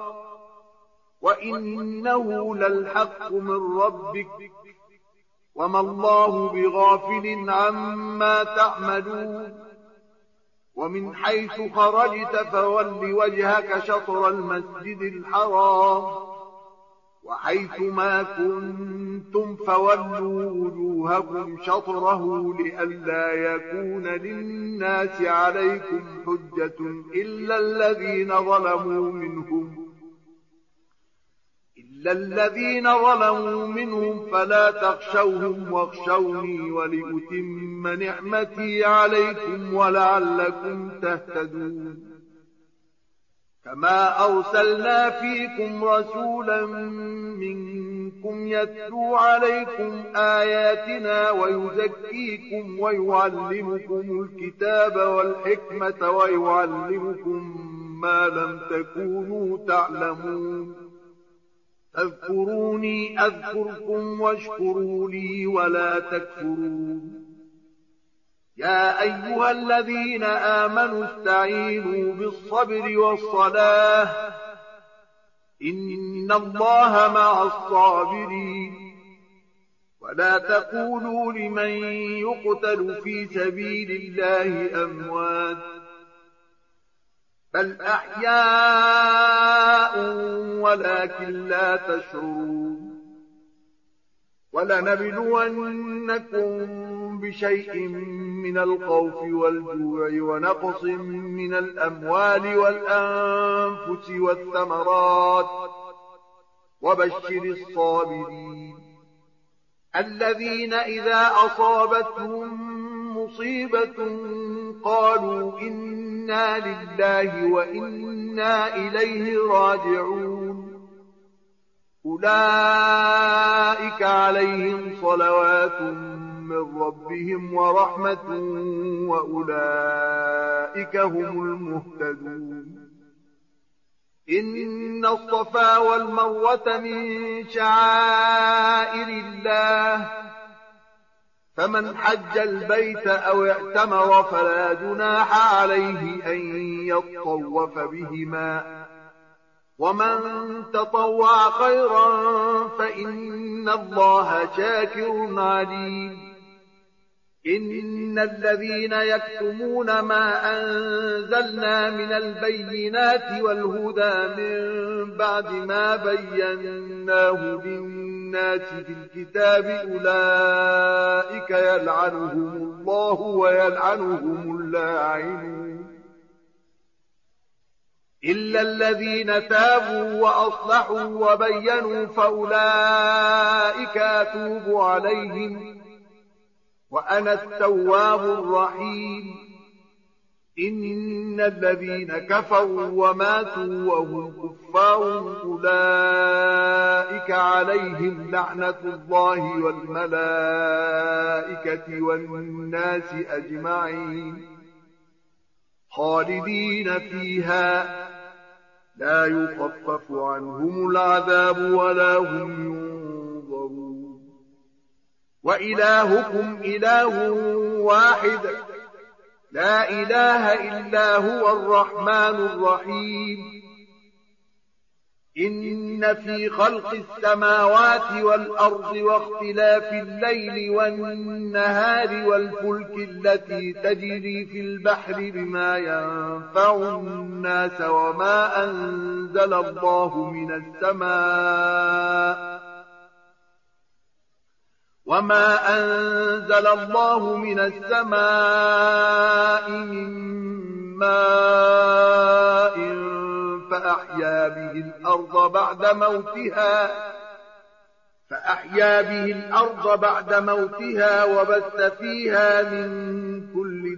وإنه للحق من ربك، وما الله بغافل عما تعملون. ومن حيث خرجت فول وجهك شطر المسجد الحرام، وحيث ما كنتم فولوا وجوهكم شطره لئلا يكون للناس عليكم حجة إلا الذين ظلموا منهم فلا تخشوهم واخشوني ولأتم نعمتي عليكم ولعلكم تهتدون. كما أرسلنا فيكم رسولا منكم منكم يتلو عليكم آياتنا ويزكيكم ويعلمكم الكتاب والحكمة ويعلمكم ما لم تكونوا تعلمون اذكروني أذكركم واشكروا لي ولا تكفرون يا أيها الذين آمنوا استعينوا بالصبر والصلاة إن الله مع الصابرين ولا تقولوا لمن يقتل في سبيل الله أموات بل أحياء ولكن لا تشعرون ولنبلونكم بشيء من الخوف والجوع ونقص من الأموال والأنفس والثمرات وبشر الصابرين الذين إذا أصابتهم مصيبة قالوا إنا لله وإنا إليه راجعون أولئك عليهم صلوات من ربهم ورحمة وأولئك هم المهتدون إن الصفا والمروة من شعائر الله فمن حج البيت أو اعتمر فلا جناح عليه أن يطوف بهما ومن تطوع خيرا فإن الله شاكر عليم إن الذين يكتمون ما أنزلنا من البينات والهدى من بعد ما بيناه للناس في الكتاب أولئك يلعنهم الله ويلعنهم اللاعنون إلا الذين تابوا وأصلحوا وبينوا فأولئك أتوب عليهم وأنا التواب الرحيم إن الذين كفروا وماتوا وهم كفار أولئك عليهم لعنة الله والملائكة والناس أجمعين خالدين فيها لا يخفف عنهم العذاب ولا هم ينظرون وإلهكم إله واحد لا إله إلا هو الرحمن الرحيم إن في خلق السماوات والأرض واختلاف الليل والنهار والفلك التي تجري في البحر بما ينفع الناس وما أنزل الله من السماء من ماء فأحيا به الأرض بعد موتها وبث فيها من كل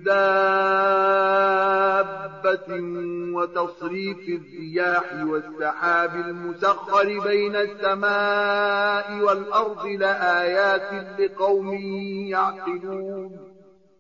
دابة وتصريف الرياح والسحاب المسخر بين السماء والأرض لآيات لقوم يعقلون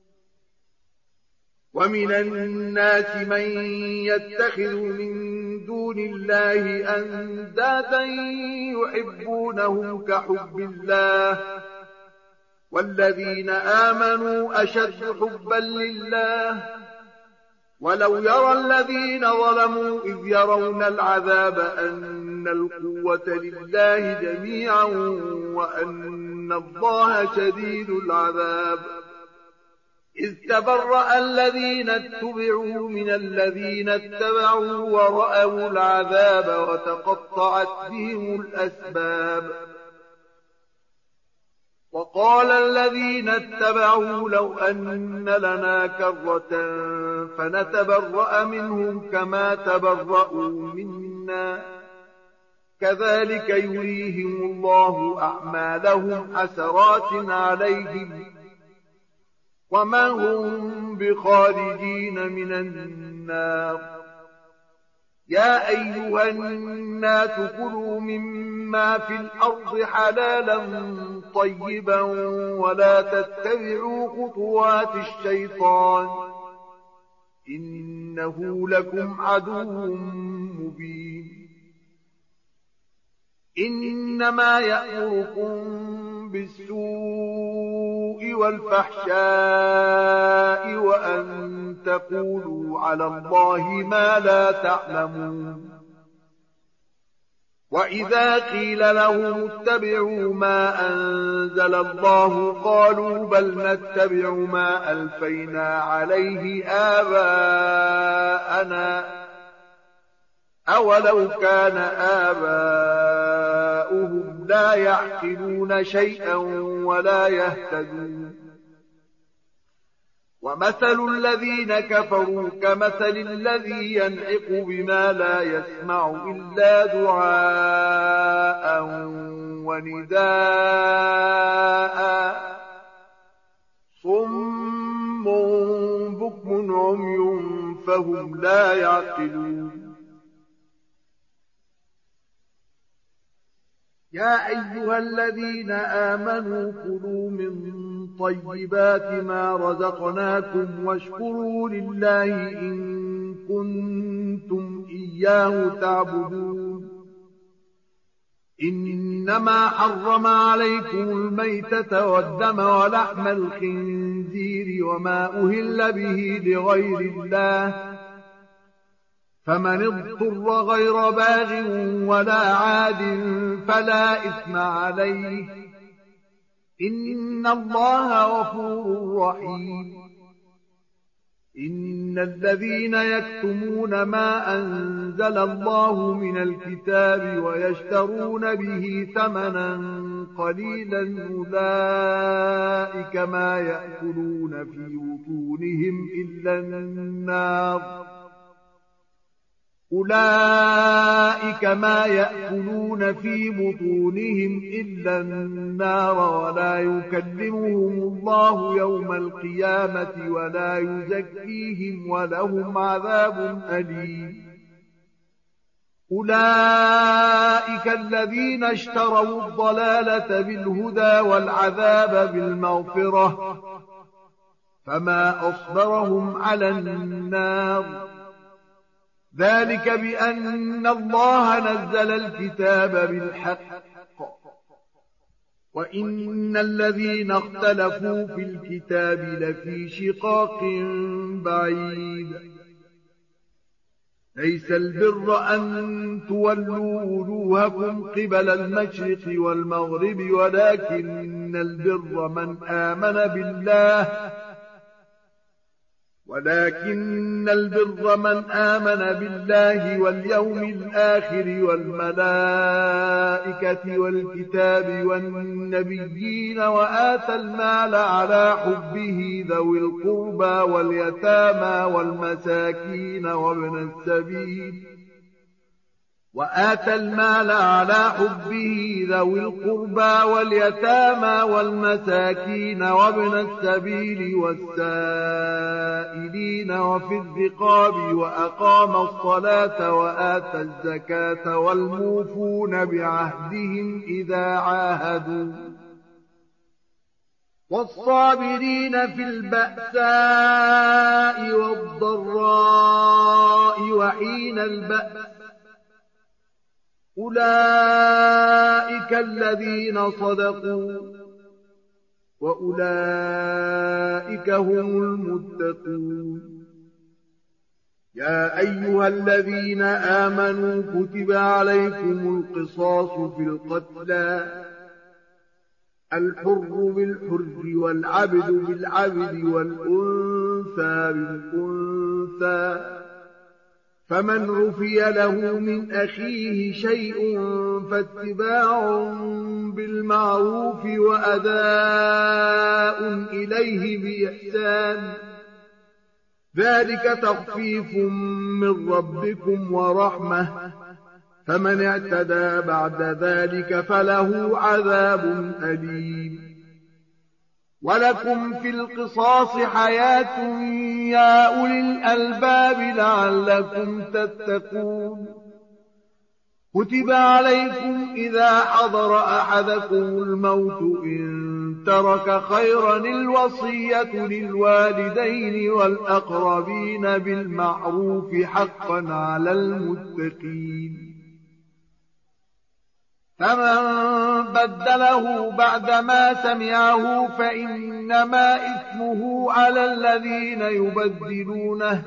ومن الناس من يتخذ من دون الله أندادا يحبونهم كحب الله والذين آمنوا أشد حبا لله ولو يرى الذين ظلموا إذ يرون العذاب أن القوة لله جميعا وأن الله شديد العذاب إذ تبرأ الذين اتبعوا من الذين اتبعوا ورأوا العذاب وتقطعت بهم الأسباب وقال الذين اتبعوا لو أن لنا كرة فنتبرأ منهم كما تبرأوا منا كذلك يريهم الله أعمالهم حسرات عليهم وما هم بخارجين من النار يا أيها الناس كلوا مما ما في الأرض حلالا طيبا ولا تتبعوا خطوات الشيطان إنه لكم عدو مبين إنما يأمركم بالسوء والفحشاء وأن تقولوا على الله ما لا تعلمون وإذا قيل لهم اتبعوا ما أنزل الله قالوا بل نتبع ما ألفينا عليه آباءنا أولو كان آباؤهم لا يعقلون شيئا ولا يهتدون ومثل الذين كفروا كمثل الذي ينعق بما لا يسمع إلا دعاء ونداء صم بكم عمي فهم لا يعقلون يا أيها الذين آمنوا كلوا من طيبات ما رزقناكم واشكروا لله إن كنتم إياه تعبدون إنما حرم عليكم الميتة والدم ولحم الخنزير وما أهل به لغير الله فمن اضطر غير باغ ولا عاد فلا إثم عليه إن الله غفور رحيم إن الذين يكتمون ما أنزل الله من الكتاب ويشترون به ثمنا قليلا أولئك ما يأكلون في بطونهم إلا النار أولئك ما يأكلون في بطونهم إلا النار ولا يكلمهم الله يوم القيامة ولا يزكيهم ولهم عذاب أليم أولئك الذين اشتروا الضلالة بالهدى والعذاب بالمغفرة فما أصبرهم على النار ذلك بأن الله نزل الكتاب بالحق وإن الذين اختلفوا في الكتاب لفي شقاق بعيد ليس البر أن تولوا وجوهكم قبل المشرق والمغرب ولكن البر من آمن بالله واليوم الآخر والملائكة والكتاب والنبيين وآتى المال على حبه ذوي القربى واليتامى والمساكين وابن السبيل والسائلين وفي الرقاب وأقام الصلاة وآتى الزكاة والموفون بعهدهم إذا عاهدوا والصابرين في البأساء والضراء وحين البأس أولئك الذين صدقوا وأولئك هم المتقون يا أيها الذين آمنوا كتب عليكم القصاص في القتلى الحر بالحر والعبد بالعبد والأنثى بالأنثى فمن عفي له من أخيه شيء فاتباع بالمعروف وأداء إليه بإحسان ذلك تخفيف من ربكم ورحمة فمن اعتدى بعد ذلك فله عذاب أليم ولكم في القصاص حياة يا أولي الألباب لعلكم تتقون كتب عليكم إذا حضر أحدكم الموت إن ترك خيرا الوصية للوالدين والأقربين بالمعروف حقا على المتقين. فمن بدله بعدما سمعه فإنما إثمه على الذين يبدلونه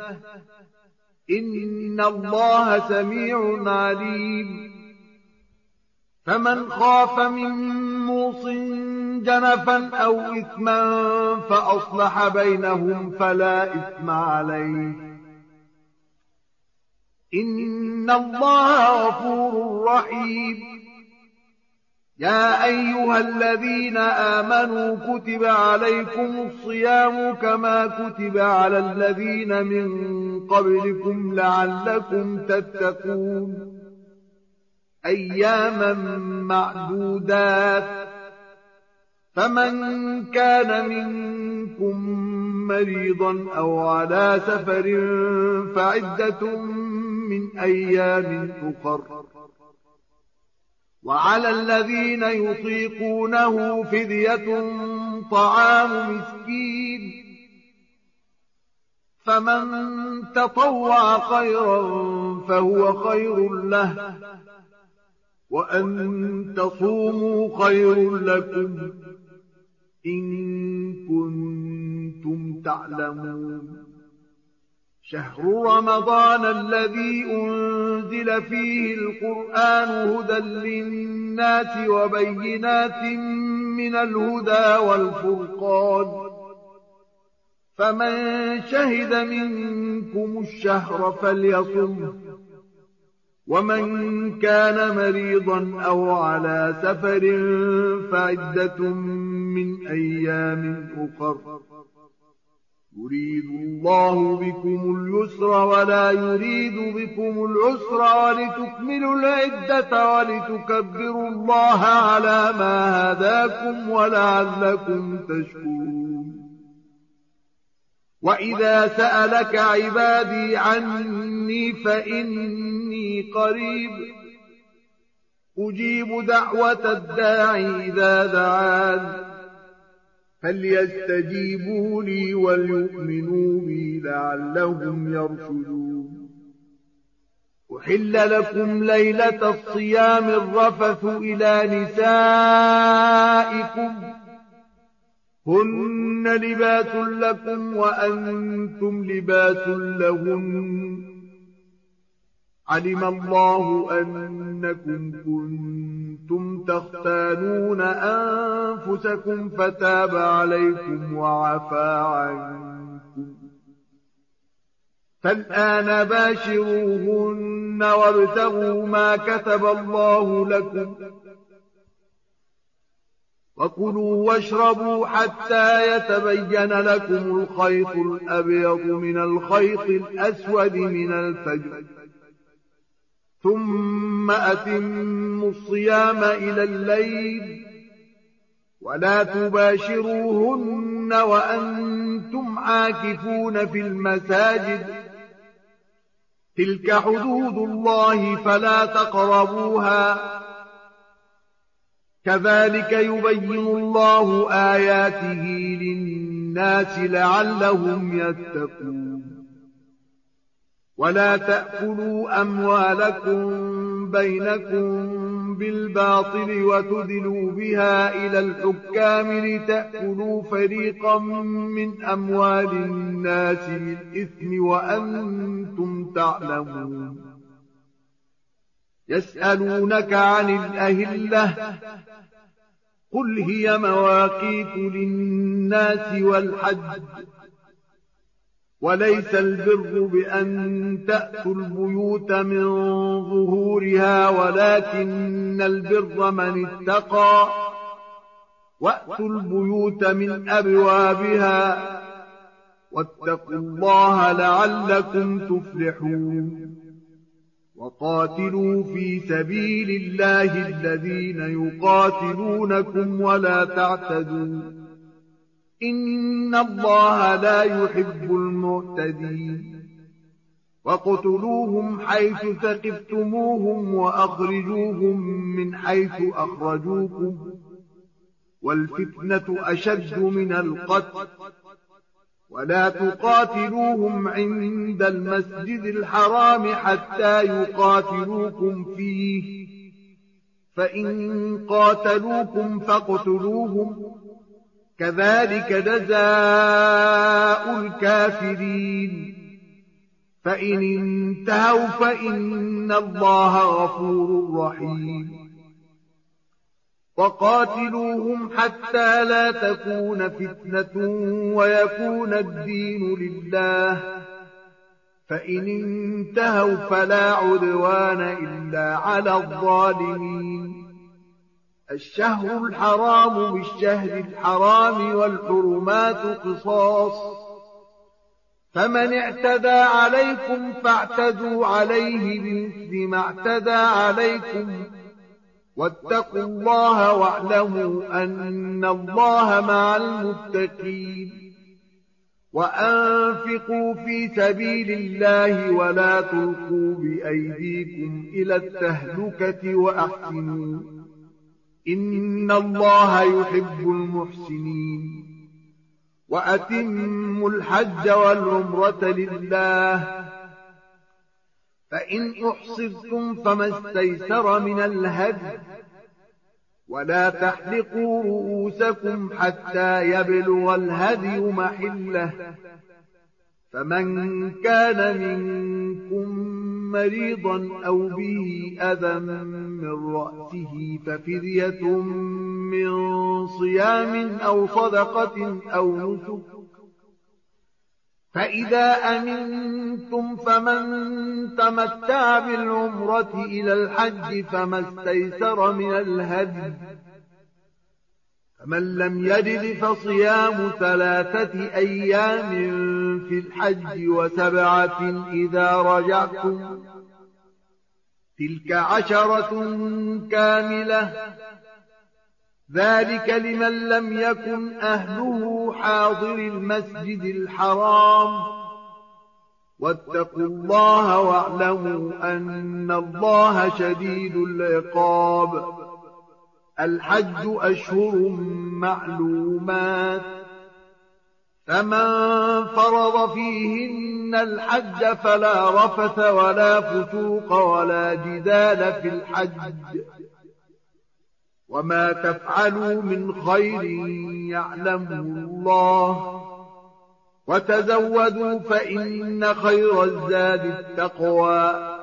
إن الله سميع عليم. فمن خاف من موص جنفا أو إثما فأصلح بينهم فلا إثم عليه إن الله غفور رحيم. يا أيها الذين آمنوا كتب عليكم الصيام كما كتب على الذين من قبلكم لعلكم تتقون أياما معدودات. فمن كان منكم مريضا أو على سفر فعدة من أيام أخر. وعلى الذين يطيقونه فدية طعام مسكين فمن تطوع خيرا فهو خير له وأن تصوموا خير لكم إن كنتم تعلمون. شهر رمضان الذي أنزل فيه القرآن هدى للناس وبينات من الهدى والفرقان فمن شهد منكم الشهر فليصمه ومن كان مريضا أو على سفر فعدة من أيام أخر. يريد الله بكم اليسر ولا يريد بكم العسر ولتكملوا العدة ولتكبروا الله على ما هداكم ولعلكم تشكرون. وإذا سألك عبادي عني فإني قريب أجيب دعوة الداعي إذا دعان فليستجيبوا لي وليؤمنوا بي لعلهم يرشدون. أحل لكم ليلة الصيام الرفث إلى نسائكم هن لباس لكم وأنتم لباس لهن علم الله أنكم كنتم تختانون أنفسكم فتاب عليكم وعفى عنكم فالآن باشروهن وابتغوا ما كتب الله لكم وكلوا واشربوا حتى يتبين لكم الخيط الأبيض من الخيط الأسود من الفجر ثم أتموا الصيام إلى الليل ولا تباشروهن وأنتم عاكفون في المساجد تلك حدود الله فلا تقربوها كذلك يبين الله آياته للناس لعلهم يتقون. ولا تأكلوا أموالكم بينكم بالباطل وتدلوا بها إلى الحكام لتأكلوا فريقا من أموال الناس بالإثم وأنتم تعلمون. يسألونك عن الأهلة قل هي مواقيت للناس والحج وليس البر بأن تأتوا البيوت من ظهورها ولكن البر من اتقى وأتوا البيوت من أبوابها واتقوا الله لعلكم تفلحون. وقاتلوا في سبيل الله الذين يقاتلونكم ولا تعتدوا إن الله لا يحب المعتدين. وَاقْتُلُوهُمْ حَيْثُ ثَقِفْتُمُوهُمْ وَأَخْرِجُوهُمْ مِنْ حَيْثُ أَخْرَجُوكُمْ وَالْفِتْنَةُ أَشَدُّ مِنَ الْقَتْلِ وَلَا تُقَاتِلُوهُمْ عِندَ الْمَسْجِدِ الْحَرَامِ حَتَّى يُقَاتِلُوكُمْ فِيهِ فَإِن قَاتَلُوكُمْ فَاقْتُلُوهُمْ كَذَلِكَ جَزَاءُ الْكَافِرِينَ فَإِنِ انتهوا فَإِنَّ اللَّهَ غَفُورٌ رَّحِيمٌ وَقَاتِلُوهُمْ حَتَّى لَا تَكُونَ فِتْنَةٌ وَيَكُونَ الدِّينُ لِلَّهِ فَإِنِ انتهوا فَلَا عُدْوَانَ إِلَّا عَلَى الظَّالِمِينَ الشهر الحرام بالشهر الحرام والحرمات قصاص فمن اعتدى عليكم فاعتدوا عليه بمثل ما اعتدى عليكم واتقوا الله واعلموا أن الله مع المتقين وأنفقوا في سبيل الله ولا تلقوا بأيديكم إلى التهلكة وأحسنوا إن الله يحب المحسنين وأتموا الحج والعمرة لله فإن أحصرتم فما استيسر من الهدي ولا تحلقوا رؤوسكم حتى يبلغ الهدي محله فمن كان منكم مريضا أو به أذى من رأسه ففدية من صيام أو صدقة أو نسك فإذا أمنتم فمن تمتع بالعمرة إلى الحج فما استيسر من الهدي فمن لم يجد فصيام 3 أيام في الحج و7 إذا رجعتم تلك 10 كاملة ذلك لمن لم يكن أهله حاضر المسجد الحرام واتقوا الله واعلموا أن الله شديد العقاب الحج أشهر معلومات فمن فرض فيهن الحج فلا رفث ولا فسوق ولا جدال في الحج وما تفعلوا من خير يعلمه الله وتزودوا فإن خير الزاد التقوى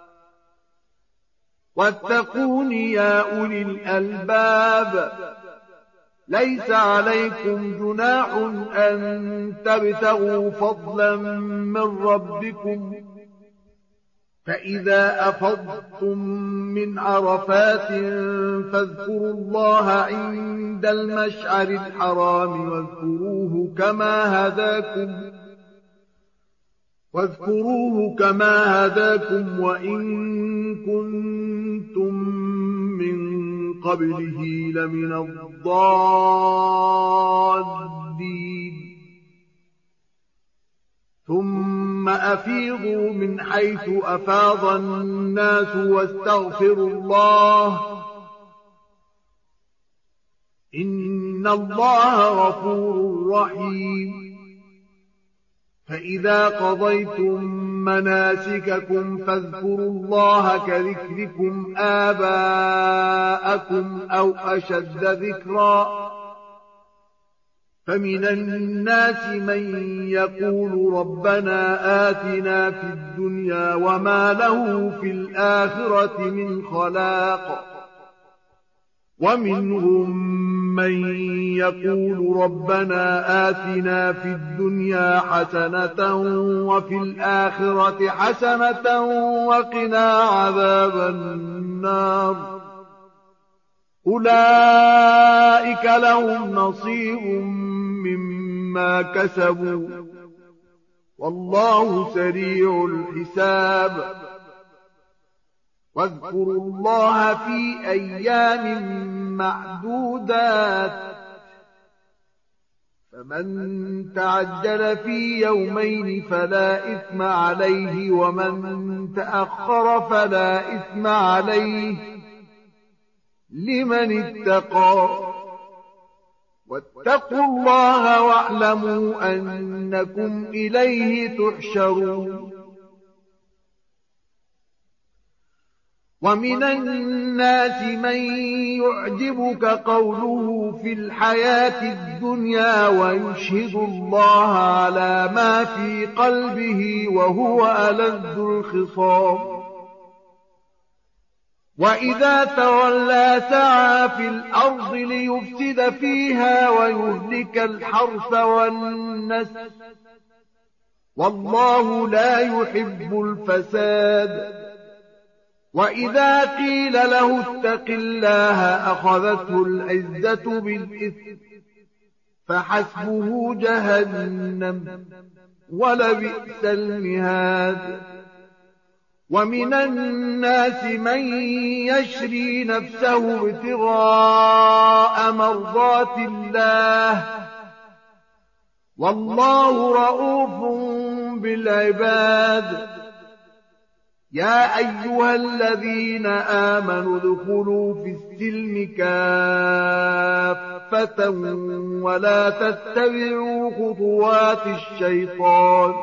واتقون يا أولي الألباب ليس عليكم جناح أن تبتغوا فضلا من ربكم فإذا أفضتم من عرفات فاذكروا الله عند المشعر الحرام واذكروه كما هداكم وإن كنتم من قبله لمن الضالين ثم أفيضوا من حيث أفاض الناس واستغفروا الله إن الله غفور رحيم فإذا قضيتم مناسككم فاذكروا الله كذكركم آباءكم أو أشد ذكرا فمن الناس من يقول ربنا آتنا في الدنيا وما له في الآخرة من خلاق ومنهم من يقول ربنا آتنا في الدنيا حسنة وفي الآخرة حسنة وقنا عذاب النار أولئك لهم نصيب مما كسبوا والله سريع الحساب واذكروا الله في أيام معدودات فمن تعجل في يومين فلا إثم عليه ومن تأخر فلا إثم عليه لمن اتقى واتقوا الله واعلموا أنكم إليه تحشرون ومن الناس من يعجبك قوله في الحياة الدنيا ويشهد الله على ما في قلبه وهو ألذ الخصام وإذا تولى سعى في الأرض ليفسد فيها ويهلك الحرث والنسل والله لا يحب الفساد وإذا قيل له اتق الله أخذته العزة بالإثم فحسبه جهنم ولبئس المهاد ومن الناس من يشري نفسه ابتغاء مرضات الله والله رؤوف بالعباد يا أيها الذين آمنوا ادخلوا في السلم كافة ولا تتبعوا خطوات الشيطان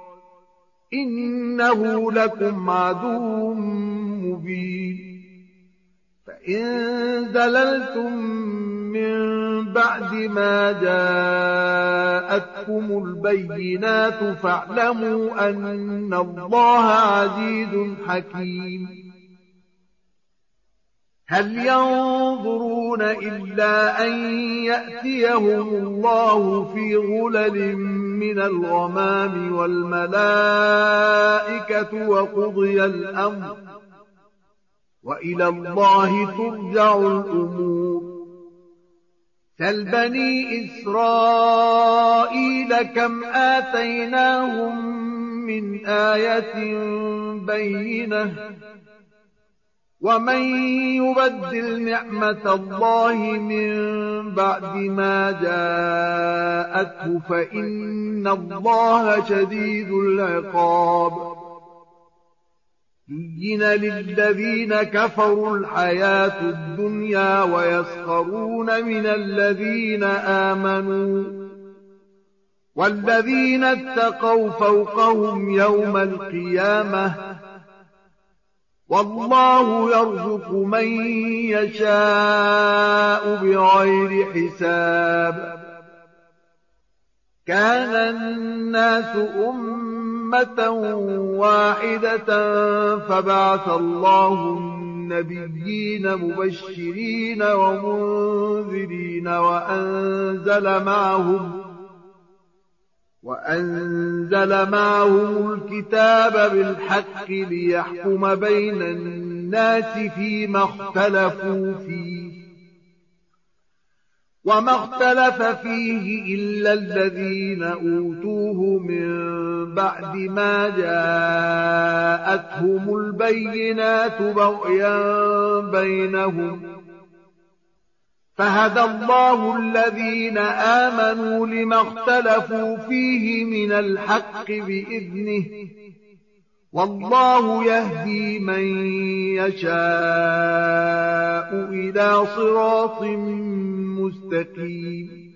إنه لكم عدو مبين فإن زللتم من بعد ما جاءتكم البينات فاعلموا أن الله عزيز حكيم هل ينظرون إلا أن يأتيهم الله في غلل من الغمام والملائكة وقضي الأمر وإلى الله ترجع الأمور سل بني إسرائيل كم آتيناهم من آية بينة ومن يبدل نعمة الله من بعد ما جاءته فإن الله شديد العقاب زين للذين كفروا الحياة الدنيا ويسخرون من الذين آمنوا والذين اتقوا فوقهم يوم القيامة والله يرزق من يشاء بغير حساب كان الناس أمة واحدة فبعث الله النبيين مبشرين ومنذرين وأنزل معهم الكتاب بالحق ليحكم بين الناس فيما اختلفوا فيه وما اختلف فيه إلا الذين أوتوه من بعد ما جاءتهم البينات بغيا بينهم فهدى الله الذين آمنوا لما اختلفوا فيه من الحق بإذنه والله يهدي من يشاء إلى صراط مستقيم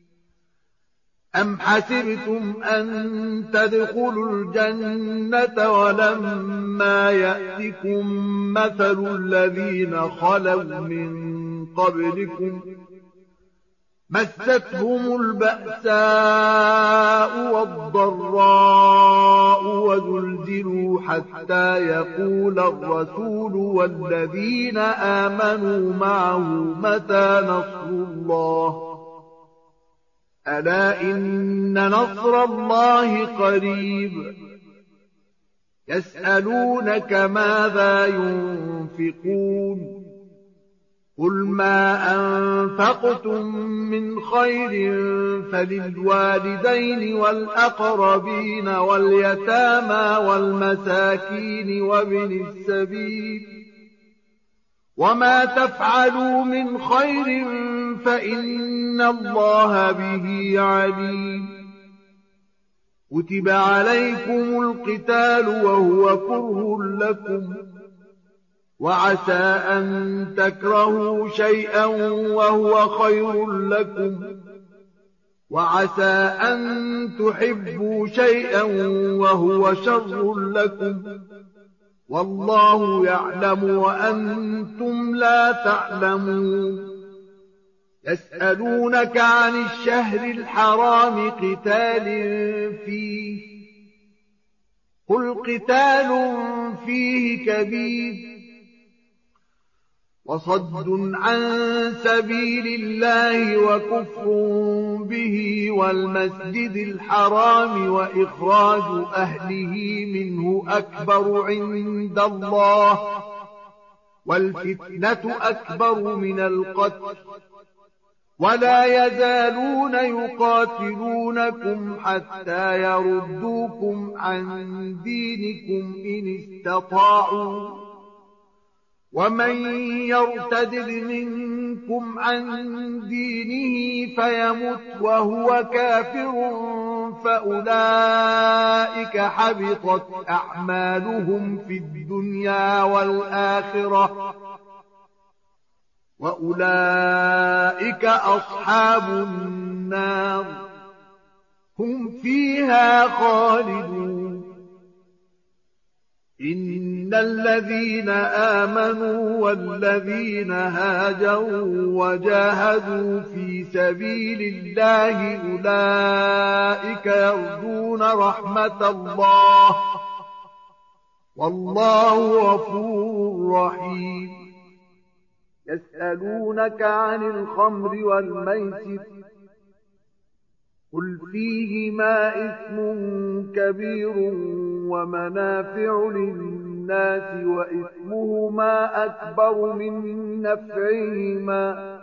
أم حسبتم أن تدخلوا الجنة ولما يأتكم مثل الذين خلوا من قبلكم مستهم البأساء والضراء وزلزلوا حتى يقول الرسول والذين آمنوا معه متى نصر الله ألا إن نصر الله قريب يسألونك ماذا ينفقون قل ما أنفقتم من خير فللوالدين والأقربين واليتامى والمساكين وابن السبيل وما تفعلوا من خير فإن الله به عليم. كتب عليكم القتال وهو كره لكم، وعسى أن تكرهوا شيئا وهو خير لكم، وعسى أن تحبوا شيئا وهو شر لكم، والله يعلم وأنتم لا تعلمون. يسألونك عن الشهر الحرام قتال فيه، قل قتال فيه كبير، وصد عن سبيل الله وكفر به والمسجد الحرام وإخراج أهله منه أكبر عند الله، والفتنة أكبر من القتل، ولا يزالون يقاتلونكم حتى يردوكم عن دينكم إن استطاعوا، ومن يرتد منكم عن دينه فيمت وهو كافر فأولئك حبطت أعمالهم في الدنيا والآخرة، وأولئك أصحاب النار هم فيها خالدون. إن الذين آمنوا والذين هاجروا وجاهدوا في سبيل الله أولئك يرجون رحمة الله، والله غفور رحيم. يسألونك عن الخمر والميسر، قل فيهما إثم كبير ومنافع للناس وإثمهما أكبر من نفعهما،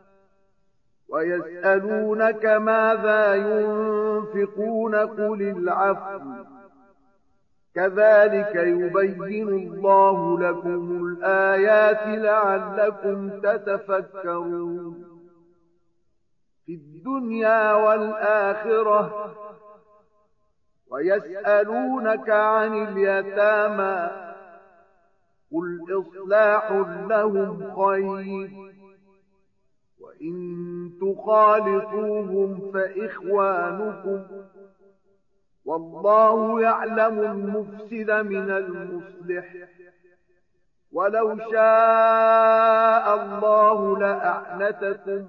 ويسألونك ماذا ينفقون قل العفو، كذلك يبين الله لكم الآيات لعلكم تتفكرون. في الدنيا والآخرة ويسألونك عن اليتامى، قل إصلاح لهم خير، وإن تخالطوهم فإخوانكم، والله يعلم المفسد من المصلح، ولو شاء الله لأعنتكم،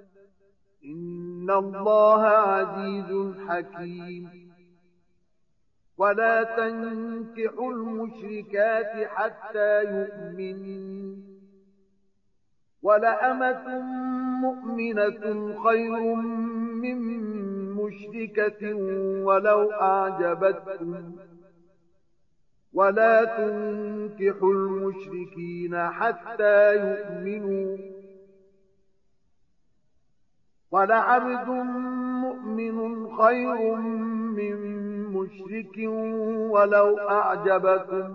إن الله عزيز حكيم. ولا تنكحوا المشركات حتى يؤمنوا، ولأمة مؤمنة خير من مشركة ولو أعجبتكم، ولا تنكحوا المشركين حتى يؤمنوا، ولعبد مؤمن خير من مشرك ولو أعجبكم،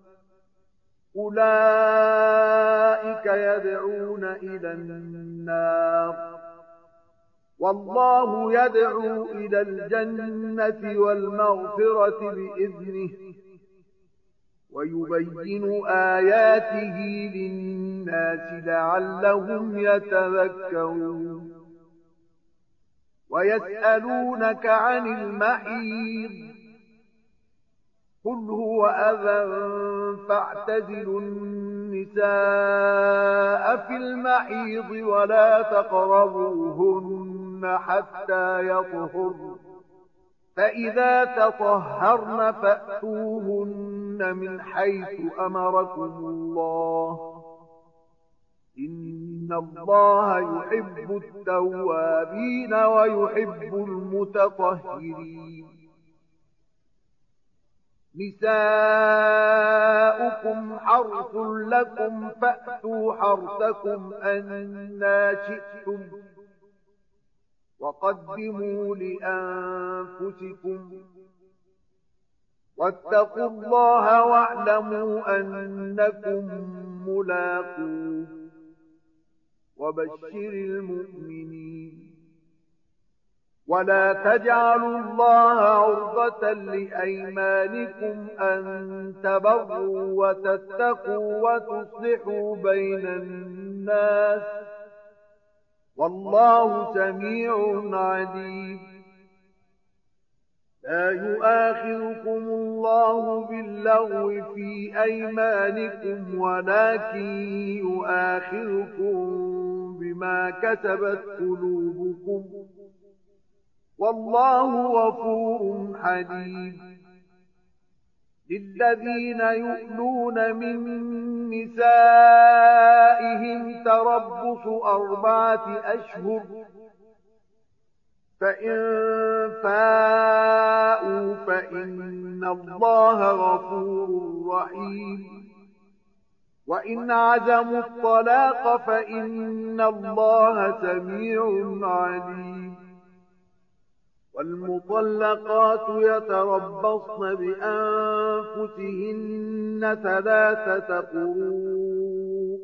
أولئك يدعون إلى النار، والله يدعو إلى الجنة والمغفرة بإذنه، ويبين آياته للناس لعلهم يتذكرون. ويسألونك عن المحيض، قل هو أذى فاعتزلوا النساء في المحيض ولا تقربوهن حتى يطهرن، فإذا تطهرن فأتوهن من حيث أمركم الله، إن الله يحب التوابين ويحب المتطهرين. نساؤكم حرث لكم فأتوا حرثكم أنى شئتم، وقدموا لأنفسكم، واتقوا الله واعلموا أنكم ملاقوه وبشر المؤمنين. ولا تجعلوا الله عرضة لأيمانكم أن تبروا وتتقوا وتصلحوا بين الناس والله سميع عليم. لا يؤاخذكم الله باللغو في أيمانكم ولكن يؤاخذكم بما كسبت قلوبكم والله غفور حليم. للذين يؤلون من نسائهم تربص 4 أشهر فإن فاءوا فإن الله غفور رحيم. وإن عزموا الطلاق فإن الله سميع عليم. والمطلقات يتربصن بأنفسهن 3 قروء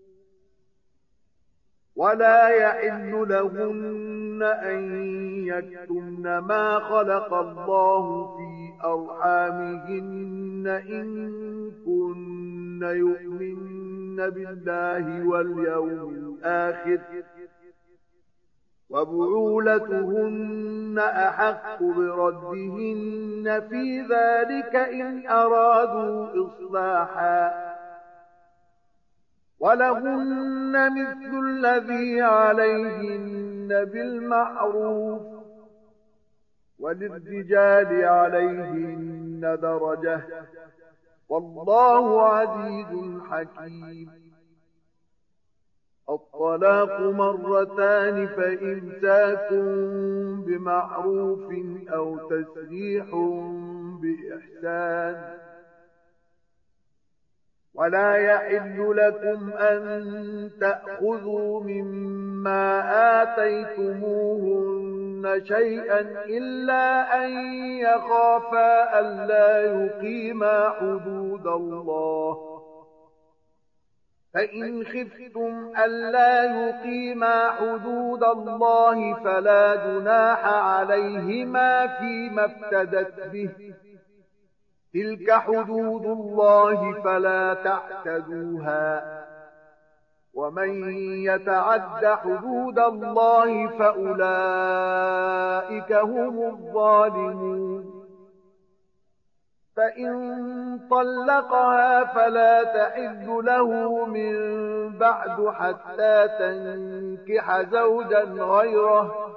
ولا يحل لهن أن يكتمن ما خلق الله في أرحامهن إن كن يؤمن بالله واليوم الآخر وبعولتهن أحق بردهن في ذلك إن أرادوا إصلاحا ولهن مثل الذي عليهن بالمعروف وللرجال عليهن درجة والله عزيز حكيم. الطلاق 2 فإمساك بمعروف أو تسريح بإحسان. ولا يحل لكم أن تأخذوا مما آتيتموهن شيئا إلا أن يخافا ألا يقيما حدود الله. فإن خفتم ألا يقيما حدود الله فلا جناح عليهما فيما افتدت به. تلك حدود الله فلا تعتدوها ومن يتعد حدود الله فأولئك هم الظالمون. فإن طلقها فلا تحل له من بعد حتى تنكح زوجا غيره.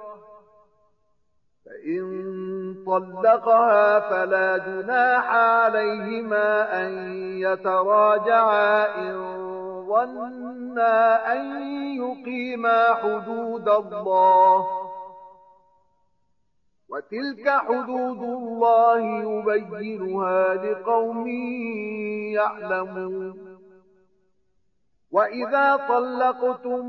فإن طلقها فلا جناح عليهما أن يتراجعا إن ظنا أن يقيما حدود الله. وتلك حدود الله يبينها لقوم يعلمون. وإذا طلقتم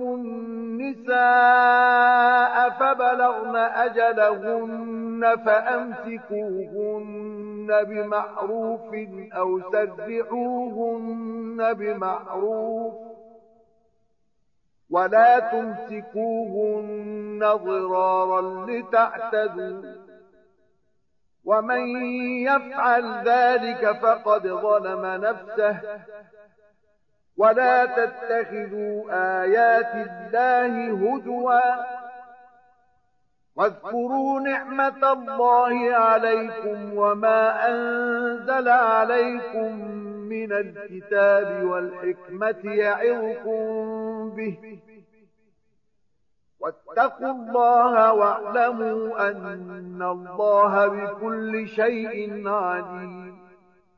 النساء فبلغن أجلهن فأمسكوهن بمعروف أو سرحوهن بمعروف ولا تمسكوهن ضرارا لتعتدوا ومن يفعل ذلك فقد ظلم نفسه. ولا تتخذوا آيات الله هزوا واذكروا نعمة الله عليكم وما أنزل عليكم من الكتاب والحكمة يعظكم به واتقوا الله واعلموا أن الله بكل شيء عليم.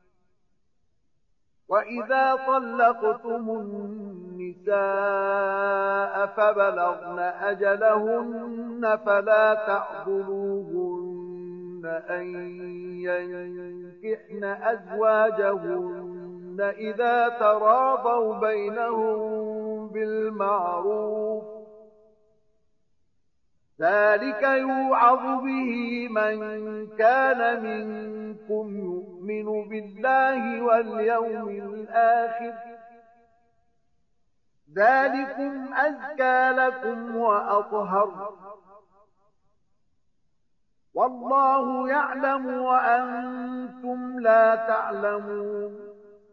وإذا طلقتم النساء فبلغن أجلهن فلا تعضلوهن أن ينكحن أزواجهن إذا تراضوا بينهم بالمعروف. ذلك يوعظ به من كان منكم يؤمن بالله واليوم الآخر ذلكم أزكى لكم وأطهر، والله يعلم وأنتم لا تعلمون.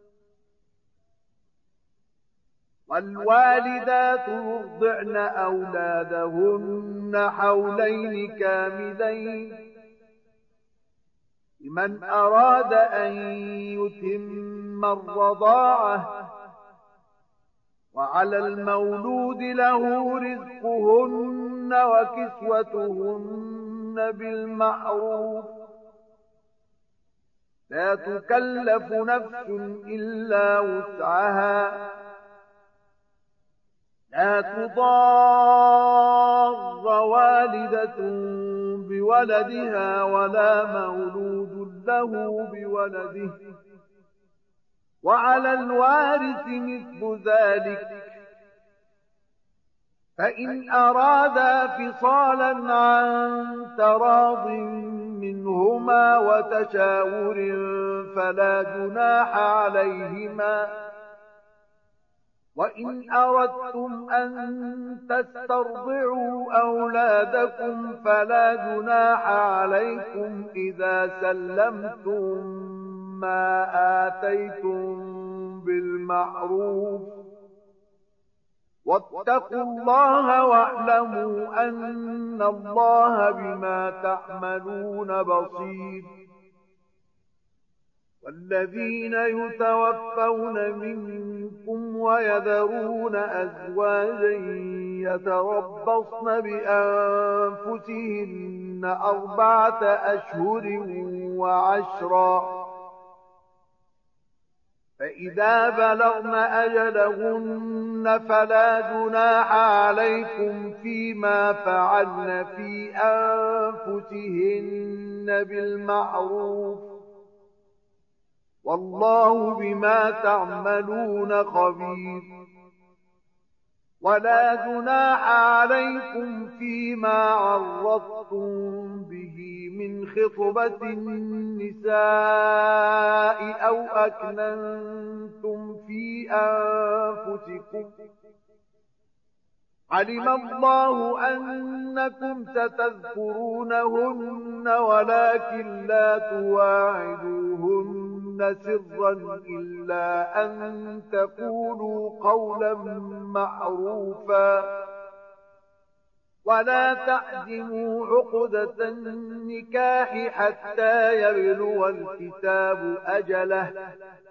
والوالدات يرضعن أولادهن حولين كاملين لمن أراد أن يتم الرضاعة، وعلى المولود له رزقهن وكسوتهن بالمعروف، لا تكلف نفس إلا وسعها، لا تضار والدة بولدها ولا مولود له بولده، وعلى الوارث مثل ذلك، فإن أرادا فصالا عن تراض منهما وتشاور فلا جناح عليهما. وإن أردتم أن تسترضعوا أولادكم فلا جناح عليكم إذا سلمتم ما آتيتم بالمعروف، واتقوا الله واعلموا أن الله بما تعملون بصير. والذين يتوفون منكم ويذرون أزواجا يتربصن بأنفسهن 4 أشهر وعشرا، فإذا بلغن أجلهن فلا جناح عليكم فيما فعلن في أنفسهن بالمعروف، والله بما تعملون خبير. ولا جناح عليكم فيما عرضتم به من خطبة النساء أو أكننتم في أنفسكم، علم الله أنكم ستذكرونهن ولكن لا تواعدوهن سرا إلا أن تقولوا قولا معروفا، ولا تعزموا عقدة النكاح حتى يبلغ الكتاب أجله،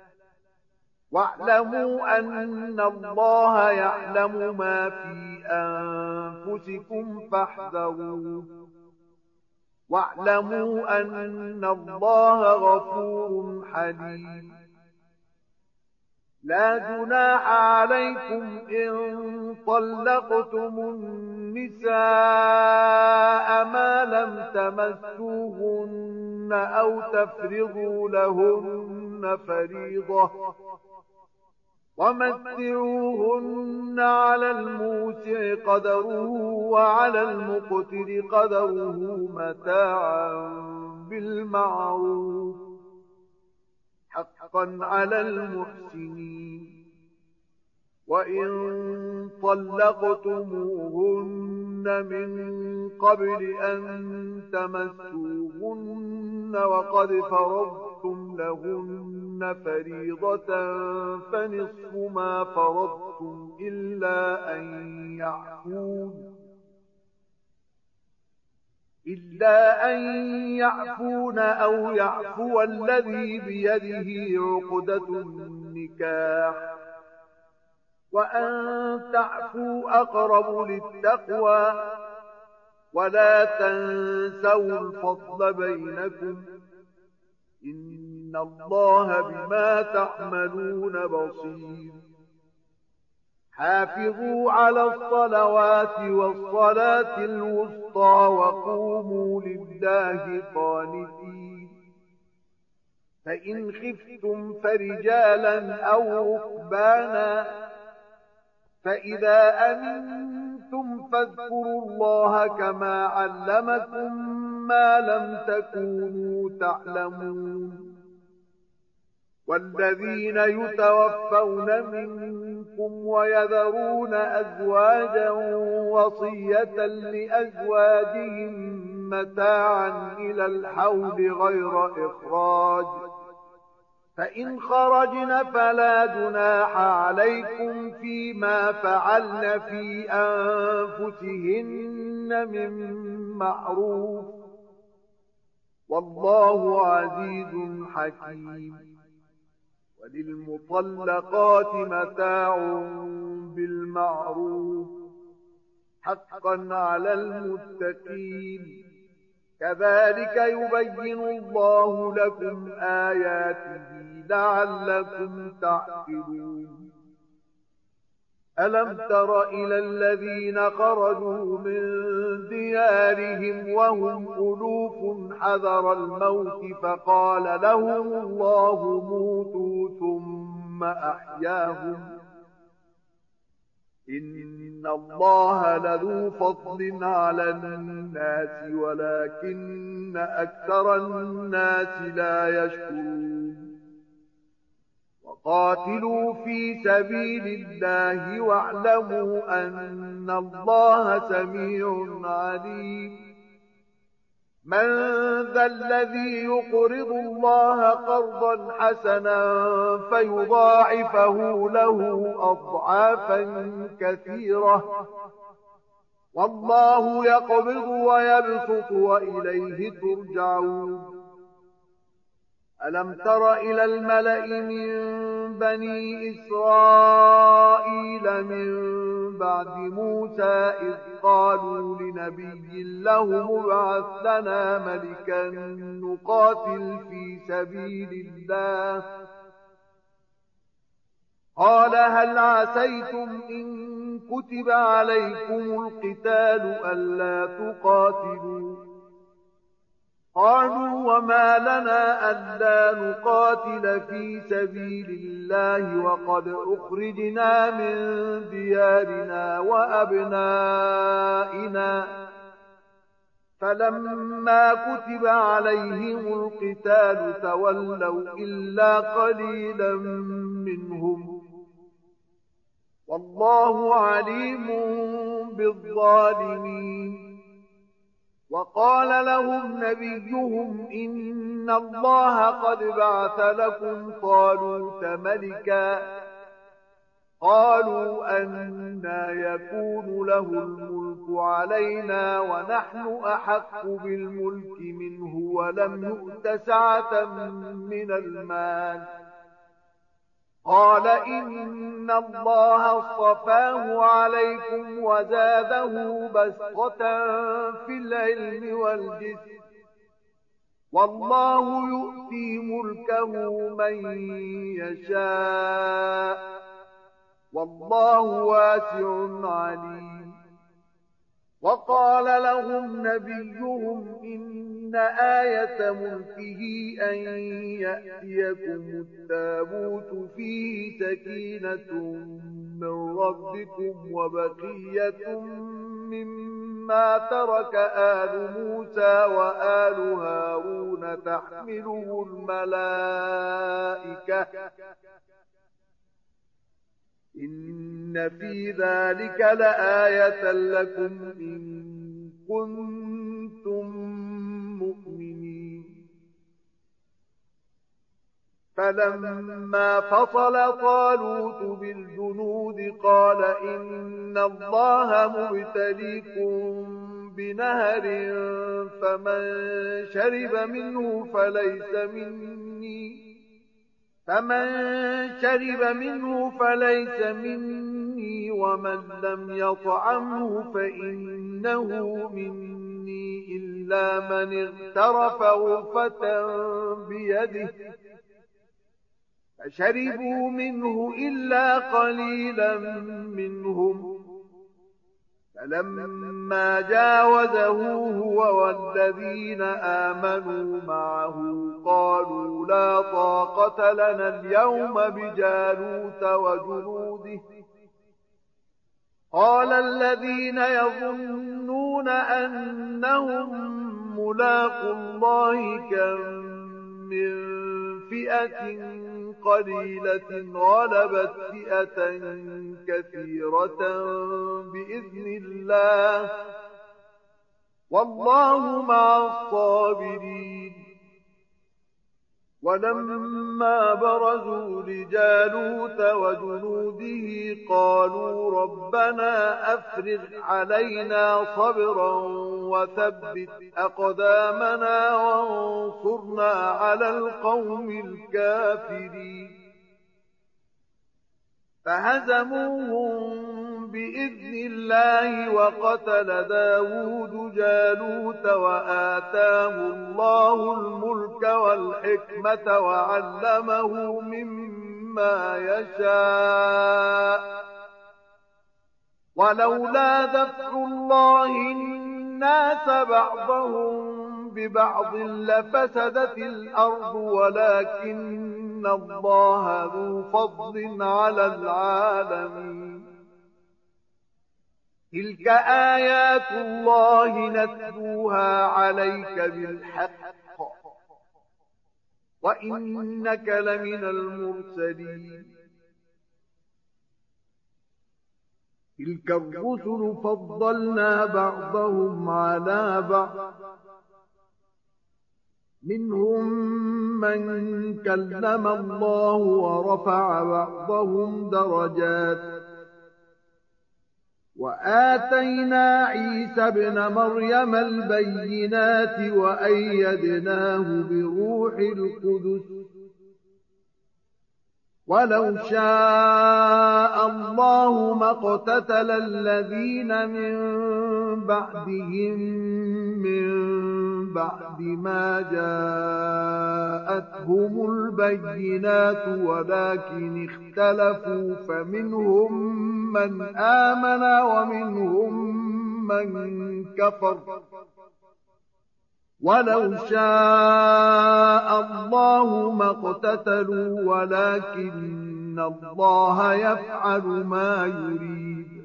واعلموا أن الله يعلم ما في أنفسكم فاحذروه، واعلموا أن الله غفور حليم. لا جناح عليكم إن طلقتم النساء ما لم تمسوهن أو تفرضوا لهن فريضة، ومتعوهن على الموسع قدره وعلى المقتر قدره متاعا بالمعروف، حقا على المحسنين. وإن طلقتموهن من قبل أن تمسوهن وقد فرضتم لهن فريضة فنصف ما فرضتم إلا أن يعفون أو يعفو الذي بيده عقدة النكاح، وأن تعفوا أقرب للتقوى، ولا تنسوا الفضل بينكم، إن الله بما تعملون بصير. حافظوا على الصلوات والصلاة الوسطى وقوموا لله قانتين. فإن خفتم فرجالا أو ركبانا، فإذا أمنتم فاذكروا الله كما علمكم ما لم تكونوا تعلمون. والذين يتوفون منكم ويذرون أزواجا وصية لأزواجهم متاعا إلى الحول غير إخراج، فإن خرجن فلا جناح عليكم فيما فعلن في أنفسهن من معروف، والله عزيز حكيم. وللمطلقات متاع بالمعروف حقا على المتقين، كذلك يبين الله لكم آياته لعلكم تعقلون. ألم تر إلى الذين خرجوا من ديارهم وهم ألوف حذر الموت فقال لهم الله موتوا ثم أحياهم، إن الله لذو فضل على الناس ولكن أكثر الناس لا يشكرون. وقاتلوا في سبيل الله واعلموا أن الله سميع عليم. من ذا الذي يقرض الله قرضا حسنا فيضاعفه له أضعافا كثيرة، والله يقبض ويبسط وإليه ترجعون. ألم تر إلى الملأ من بني إسرائيل من بعد موسى إذ قالوا لنبي له ابعث لنا ملكا نقاتل في سبيل الله، قال هل عسيتم إن كتب عليكم القتال ألا تقاتلوا؟ قالوا وما لنا ألا نقاتل في سبيل الله وقد أخرجنا من ديارنا وأبنائنا، فلما كتب عليهم القتال تولوا إلا قليلا منهم، والله عليم بالظالمين. وقال لهم نبيهم إن الله قد بعث لكم طالوت ملكا، قالوا أنى يكون له الملك علينا ونحن أحق بالملك منه ولم يؤت سعة من المال، قال إن الله اصطفاه عليكم وزاده بسطة في العلم والجسم، والله يؤتي ملكه من يشاء، والله واسع عليم. وقال لهم نبيهم إن آية ملكه أن يأتيكم التابوت فيه سكينة من ربكم وبقية مما ترك آل موسى وآل هارون تحمله الملائكة، إن في ذلك لآية لكم إن كنتم مؤمنين. فلما فصل طالوت بالجنود قال إن الله مبتليكم بنهر فمن شرب منه فليس مني ومن لم يطعمه فإنه مني إلا من اغترف غرفة بيده، فشربوا منه إلا قليلا منهم. فلما جاوزه هو والذين آمنوا معه قالوا لا طاقة لنا اليوم بجالوت وجنوده، قال الذين يظنون أنهم ملاقو الله كم من فئة قليلة غلبت فئة كثيرة بإذن الله والله مع الصابرين. ولما برزوا لجالوت وجنوده قالوا ربنا أفرغ علينا صبرا وثبت أقدامنا وانصرنا على القوم الكافرين. فهزموهم بإذن الله وقتل داود جالوت وآتاه الله الملك والحكمة وعلمه مما يشاء ولولا دفع الله الناس بعضهم ببعض لفسدت الأرض ولكن الله ذو فضل على العالمين. تلك آيات الله نتلوها عليك بالحق وإنك لمن المرسلين. تلك الرسل فضلنا بعضهم على بعض منهم من كلم الله ورفع بعضهم درجات وآتينا عيسى ابن مريم البينات وأيدناه بروح القدس ولو شاء الله ما اقتتل الذين من بعدهم من بعد ما جاءتهم البينات ولكن اختلفوا فمنهم من آمن ومنهم من كفر ولو شاء الله ما اقتتلوا ولكن الله يفعل ما يريد.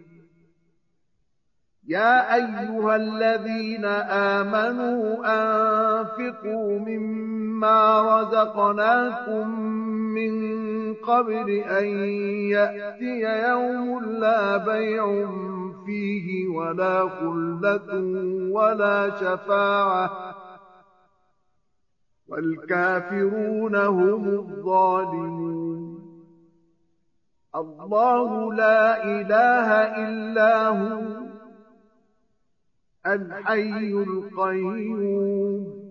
يا أيها الذين آمنوا أنفقوا مما رزقناكم من قبل أن يأتي يوم لا بيع فيه ولا خلة ولا شفاعة والكافرون هم الظالمون. الله لا إله إلا هو الحي القيوم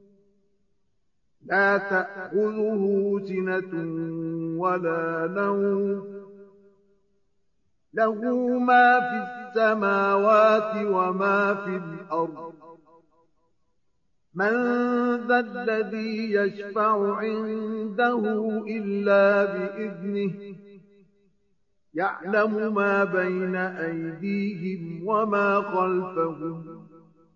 لا تأخذه سنة ولا نوم له ما في السماوات وما في الأرض. من ذا الذي يشفع عنده إلا بإذنه يعلم ما بين أيديهم وما خلفهم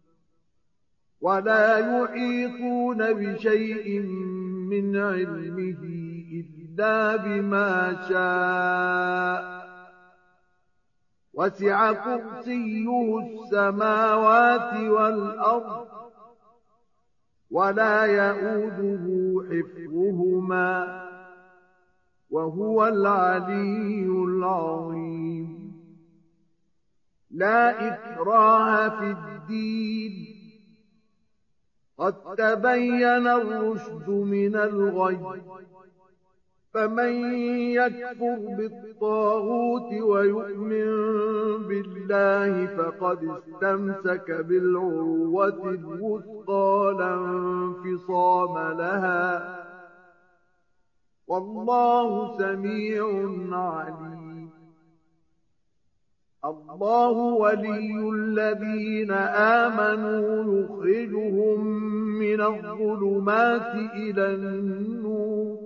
ولا يحيطون بشيء من علمه إلا بما شاء وسع كرسيه السماوات والأرض ولا يؤوده حفظهما وهو العلي العظيم. لا إكراه في الدين قد تبين الرشد من الغي فمن يكفر بالطاغوت ويؤمن بالله فقد استمسك بالعروة الوثقى لا انفصام لها والله سميع عليم. الله ولي الذين آمنوا يخرجهم من الظلمات إلى النور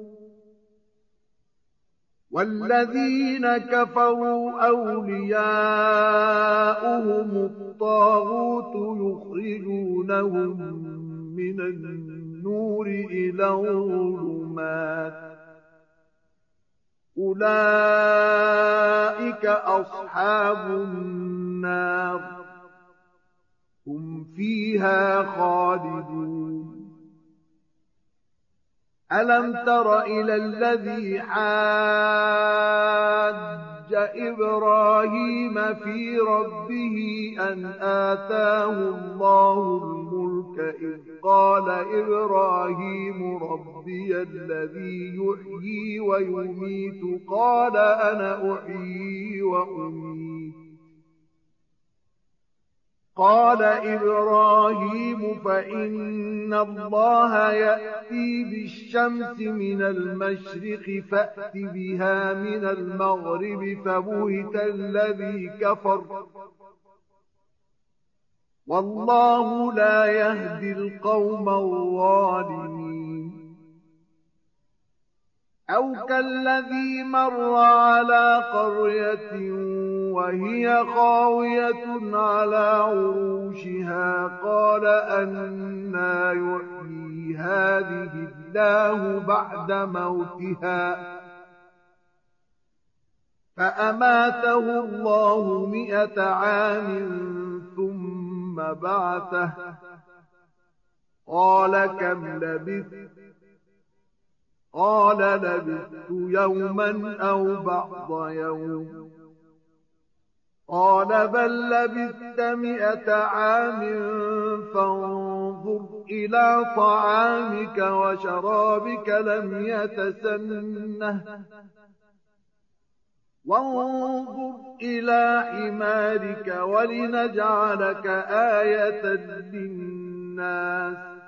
والذين كفروا أولياؤهم الطاغوت يخرجونهم من النور إلى الظلمات أولئك أصحاب النار هم فيها خالدون. ألم تر إلى الذي حاج إبراهيم في ربه أن آتاه الله الملك إذ قال إبراهيم ربي الذي يحيي ويميت قال أنا أحيي وأميت قال إبراهيم فإن الله يأتي بالشمس من المشرق فأت بها من المغرب فبهت الذي كفر والله لا يهدي القوم الظالمين أو كالذي مر على قرية وهي خاوية على عروشها قال أنى يحيي هذه الله بعد موتها فأماته الله 100 عام ثم بعثه قال كم لبثت قال لبثت يوما أو بعض يوم قال بل لبثت 100 عام فانظر إلى طعامك وشرابك لم يتسنه وانظر إلى حمارك ولنجعلك آية للناس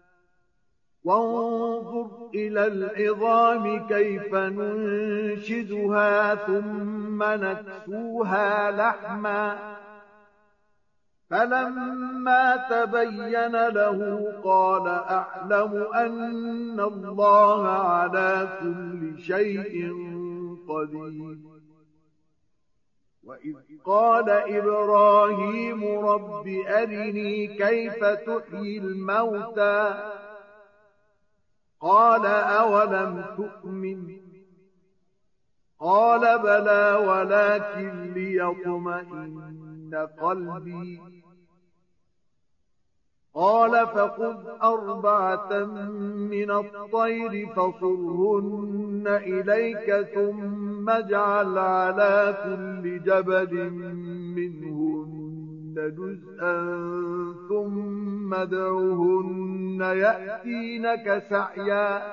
وانظر إلى العظام كيف ننشدها ثم نكسوها لحما فلما تبين له قال أعلم أن الله على كل شيء قدير وإذ قال إبراهيم رب أرني كيف تحيي الموتى قال أولم تؤمن قال بلى ولكن ليطمئن قلبي قال فخذ 4 من الطير فصرهن إليك ثم اجعل على كل جبل منهن جزءا ثم ادعهن يأتينك سعيا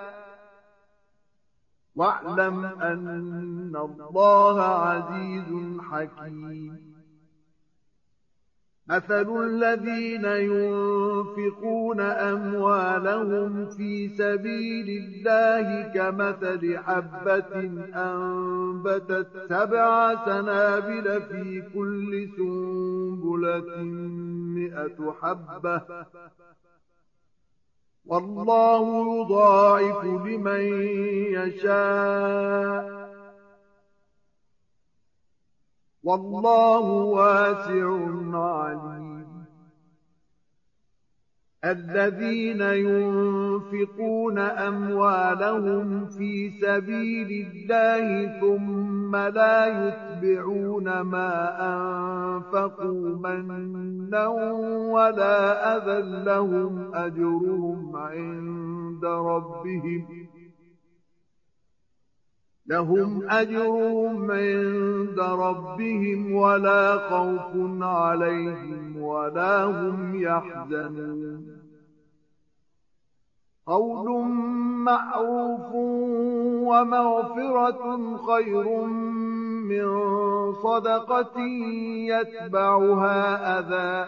واعلم أن الله عزيز حكيم مثل الذين ينفقون أموالهم في سبيل الله كمثل حبة أنبتت 7 سنابل في كل سنبلة 100 حبة والله يضاعف لمن يشاء والله واسع عليم الذين ينفقون أموالهم في سبيل الله ثم لا يتبعون ما أنفقوا منا ولا أذى لهم أجرهم عند ربهم ولا خوف عليهم ولا هم يحزنون قول معروف ومغفرة خير من صدقة يتبعها أذى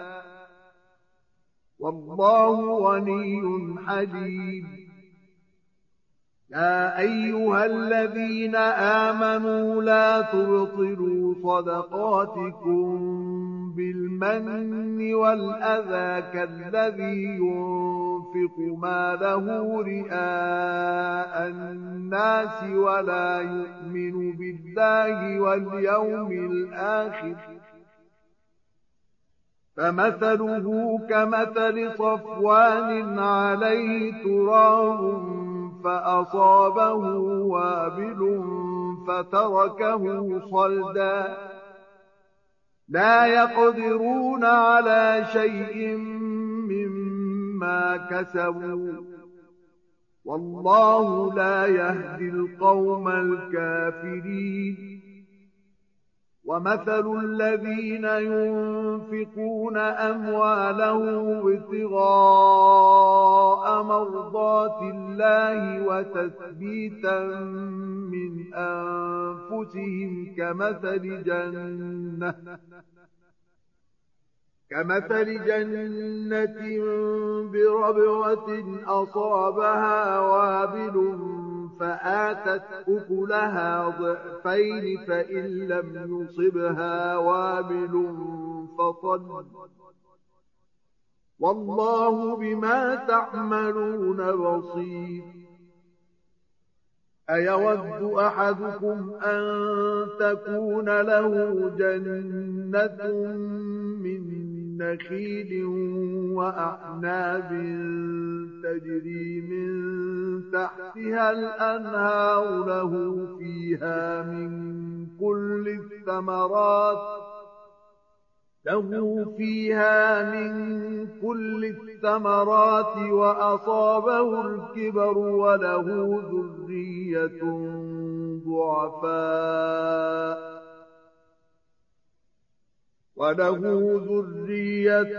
والله غني حليم يا أيها الذين آمنوا لا تبطلوا صدقاتكم بالمن والأذى كالذي ينفق ماله رئاء الناس ولا يؤمن بالله واليوم الآخر فمثله كمثل صفوان عليه تراب فأصابه وابل فتركه صلدا لا يقدرون على شيء مما كسبوا والله لا يهدي القوم الكافرين. ومثل الذين ينفقون أموالهم ابتغاء مرضات الله وتثبيتا من أنفسهم كمثل جنة بربوة أصابها وابل فآتت أكلها ضعفين فإن لم يصبها وابل فطل والله بما تعملون بصير. أيود أحدكم أن تكون له جنة من نخيل وأعناب تجري من تحتها الأنهار له فيها من كل الثمرات وأصابه الكبر وله ذرية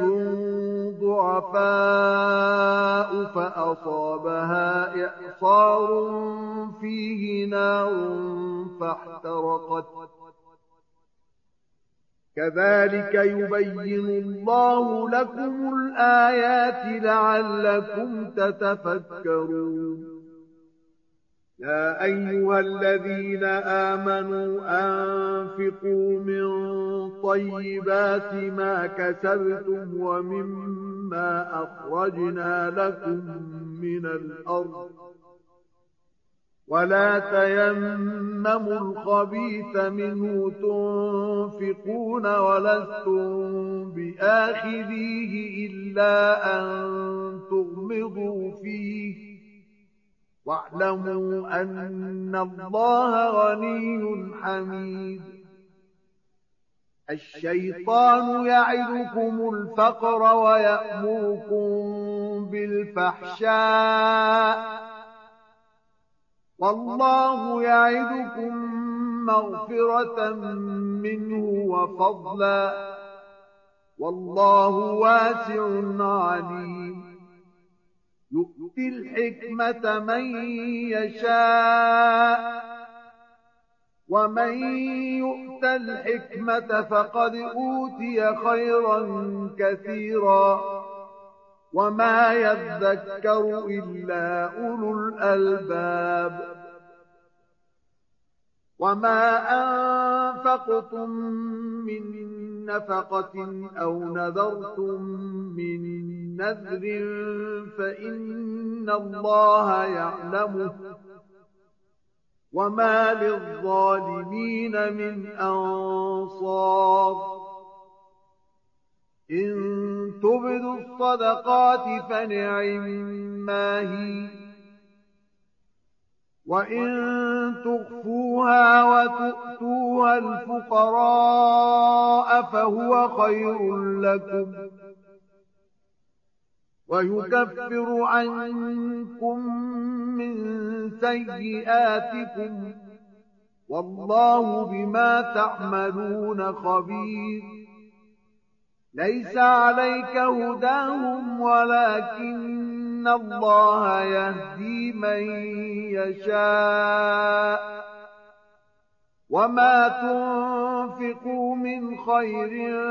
ضعفاء فأصابها إعصار فيه نار فاحترقت. كذلك يبين الله لكم الآيات لعلكم تتفكرون. يا أيها الذين آمنوا أنفقوا من طيبات ما كسبتم ومما أخرجنا لكم من الأرض ولا تيمموا الخبيث منه تنفقون ولستم بآخذيه إلا أن تغمضوا فيه واعلموا أن الله غني حميد. الشيطان يعدكم الفقر ويأمركم بالفحشاء والله يعدكم مغفرة منه وفضلا والله واسع عليم. يؤتي الحكمة من يشاء ومن يؤت الحكمة فقد أوتي خيرا كثيرا وما يذكر إلا أولو الألباب. وما أنفقتم من نفقة أو نذرتم من نذر فإن الله يعلمه وما للظالمين من أنصار. إن تبدوا الصدقات فنعما هي وإن تخفوها وتؤتوها الفقراء فهو خير لكم ويكفر عنكم من سيئاتكم والله بما تعملون خبير. ليس عليك هداهم ولكن الله يهدي من يشاء وما تنفقوا من خير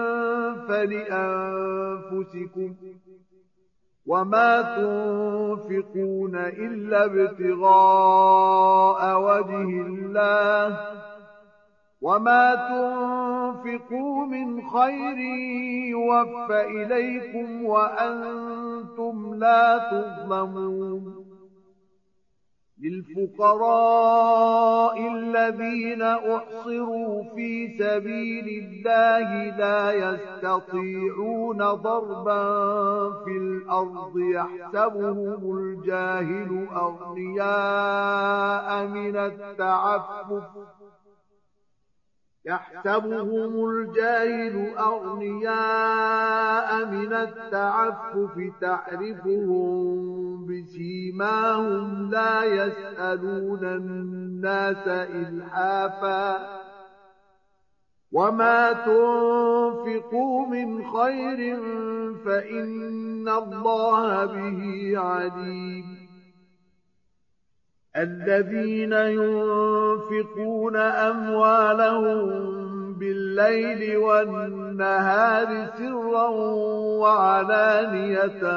فلأنفسكم وما تنفقون إلا ابتغاء وجه الله وما تنفقوا من خير يوفى إليكم وأنتم لا تظلمون. للفقراء الذين أحصروا في سبيل الله لا يستطيعون ضربا في الأرض يحسبهم الجاهل أغنياء من التعفف يحسبهم الجاهل أغنياء من التعفف تعرفهم بسيماهم لا يسألون الناس إلحافا وما تنفقوا من خير فإن الله به عليم الذين ينفقون أموالهم بالليل والنهار سرا وعلانية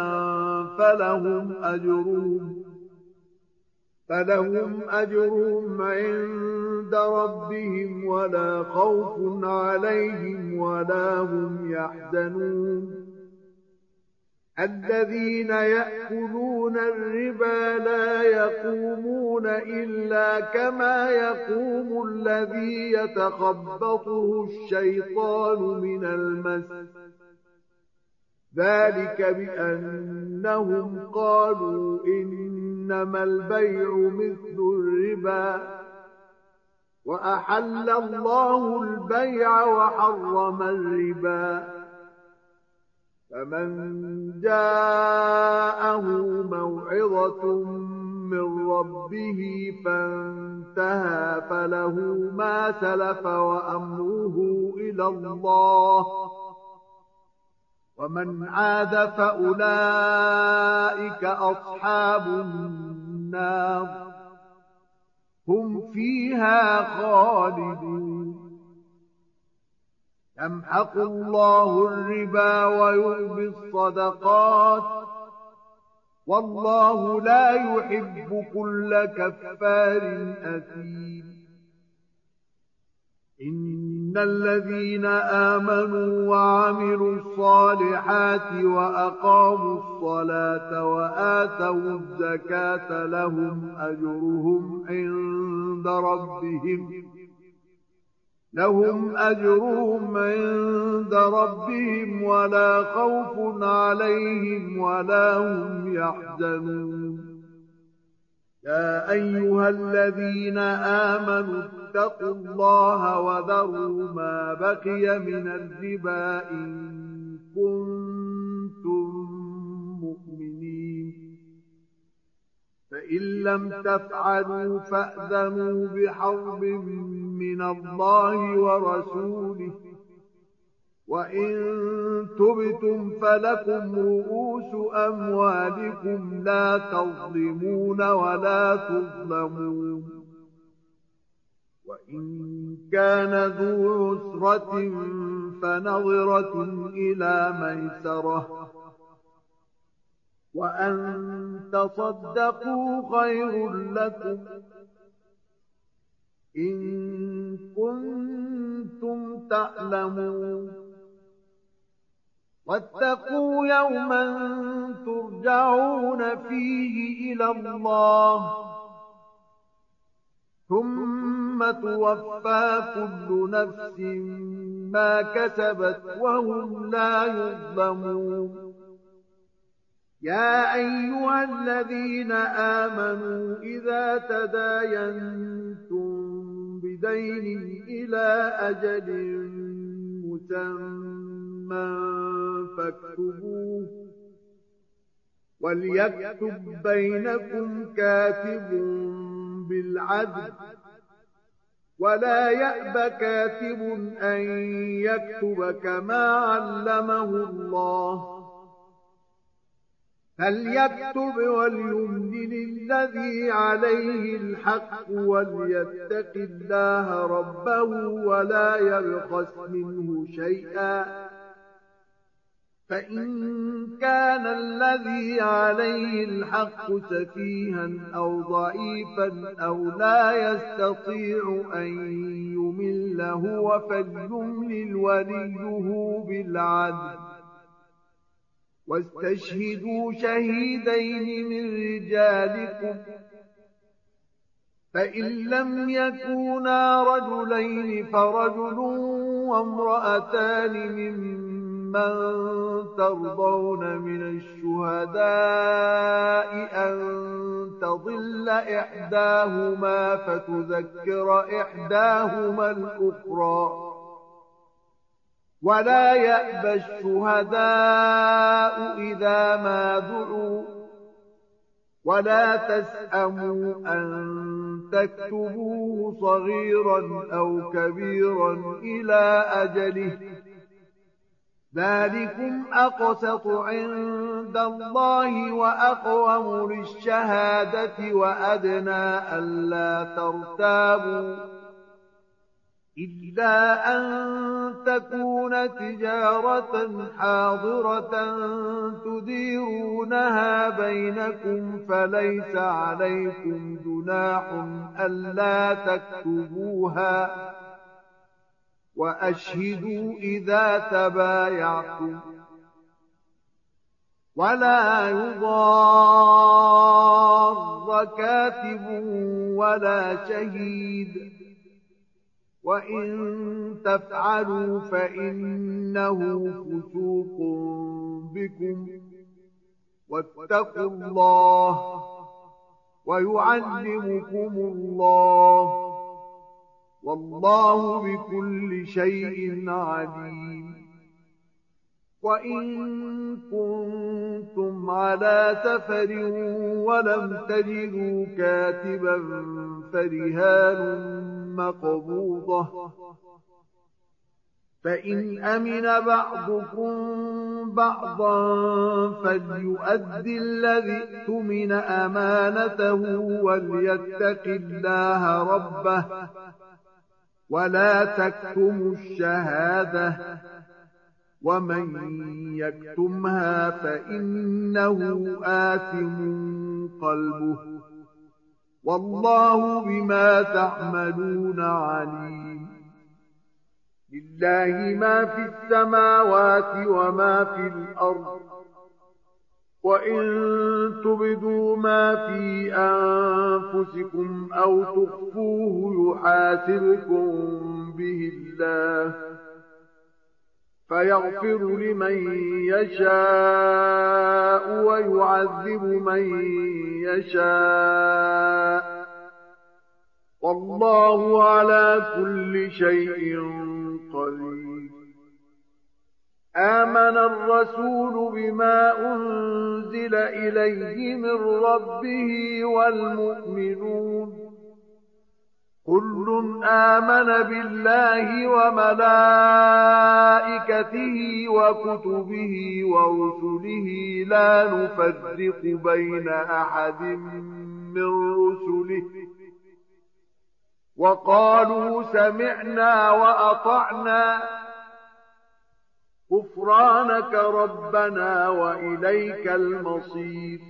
فلهم أجرهم عند ربهم ولا خوف عليهم ولا هم يحزنون الذين يأكلون الربا لا يقومون إلا كما يقوم الذي يتخبطه الشيطان من المس ذلك بأنهم قالوا إنما البيع مثل الربا وأحل الله البيع وحرم الربا فمن جاءه موعظة من ربه فانتهى فله ما سلف وأمره إلى الله ومن عاد فأولئك أصحاب النار هم فيها خالدون يمحق الله الربا ويربي الصدقات والله لا يحب كل كفار أثيم إن الذين آمنوا وعملوا الصالحات وأقاموا الصلاة وآتوا الزكاة لهم أجرهم عند ربهم ولا خوف عليهم ولا هم يحزنون يا أيها الذين آمنوا اتقوا الله وذروا ما بقي من الربا إن كنتم مؤمنين فإن لم تفعلوا فأذنوا بحرب من الله ورسوله وإن تبتم فلكم رؤوس أموالكم لا تظلمون ولا تظلمون وإن كان ذو عسرة فنظرة إلى ميسرة وأن تصدقوا خير لكم إن كنتم تعلمون واتقوا يوما ترجعون فيه إلى الله ثم توفى كل نفس ما كسبت وهم لا يظلمون يا أيها الذين آمنوا إذا تداينتم بدين إلى أجل مسمى فاكتبوه وليكتب بينكم كاتب بالعدل ولا يأب كاتب أن يكتب كما علمه الله فليكتب وليملل الذي عليه الحق وليتق الله ربه ولا يبخس منه شيئا فإن كان الذي عليه الحق سفيها أو ضعيفا أو لا يستطيع أن يمل هو فليملل وليه بالعدل واستشهدوا شهيدين من رجالكم فإن لم يكونا رجلين فرجل وامرأتان ممن ترضون من الشهداء أن تضل إحداهما فتذكر إحداهما الأخرى. ولا يأبى الشهداء إذا ما دعوا ولا تسأموا أن تكتبوه صغيرا أو كبيرا إلى أجله، ذلكم أقسط عند الله وأقوم للشهادة وأدنى ألا ترتابوا، إلا أن تكون تجارة حاضرة تديرونها بينكم فليس عليكم جناح ألا تكتبوها، وأشهدوا إذا تبايعتم. ولا يضار كاتب ولا شهيد، وإن تفعلوا فإنه فسوق بكم، واتقوا الله ويعلمكم الله، والله بكل شيء عليم. وإن كنتم على سفر ولم تجدوا كاتبا فرهان مقبوضة، فإن أمن بعضكم بعضا فليؤدي الذي اؤتمن أمانته وليتق الله ربه، ولا تكتموا الشهادة، ومن يكتمها فإنه آثم قلبه، والله بما تعملون عليم. لله ما في السماوات وما في الأرض، وإن تبدوا ما في أنفسكم أو تخفوه يحاسبكم به الله، فيغفر لمن يشاء ويعذب من يشاء، والله على كل شيء قدير. آمن الرسول بما أنزل إليه من ربه والمؤمنون كل آمن بالله وملائكته وكتبه ورسله لا نفرق بين أحد من رسله، وقالوا سمعنا وأطعنا غفرانك ربنا وإليك المصير.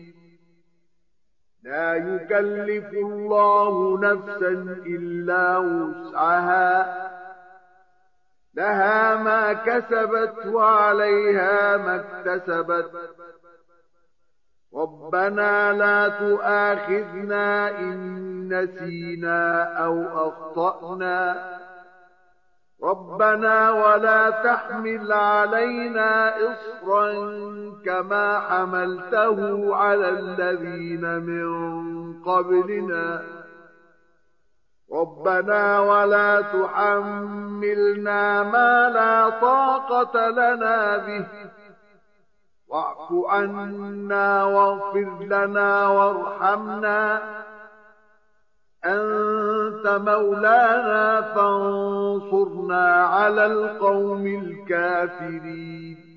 لا يكلف الله نفسا إلا وسعها، لها ما كسبت وعليها ما اكتسبت، ربنا لا تؤاخذنا إن نسينا أو أخطأنا، ربنا ولا تحمل علينا إصرا كما حملته على الذين من قبلنا، ربنا ولا تحملنا ما لا طاقة لنا به، واعف عنا واغفر لنا وارحمنا، أنت مولانا فانصرنا على القوم الكافرين.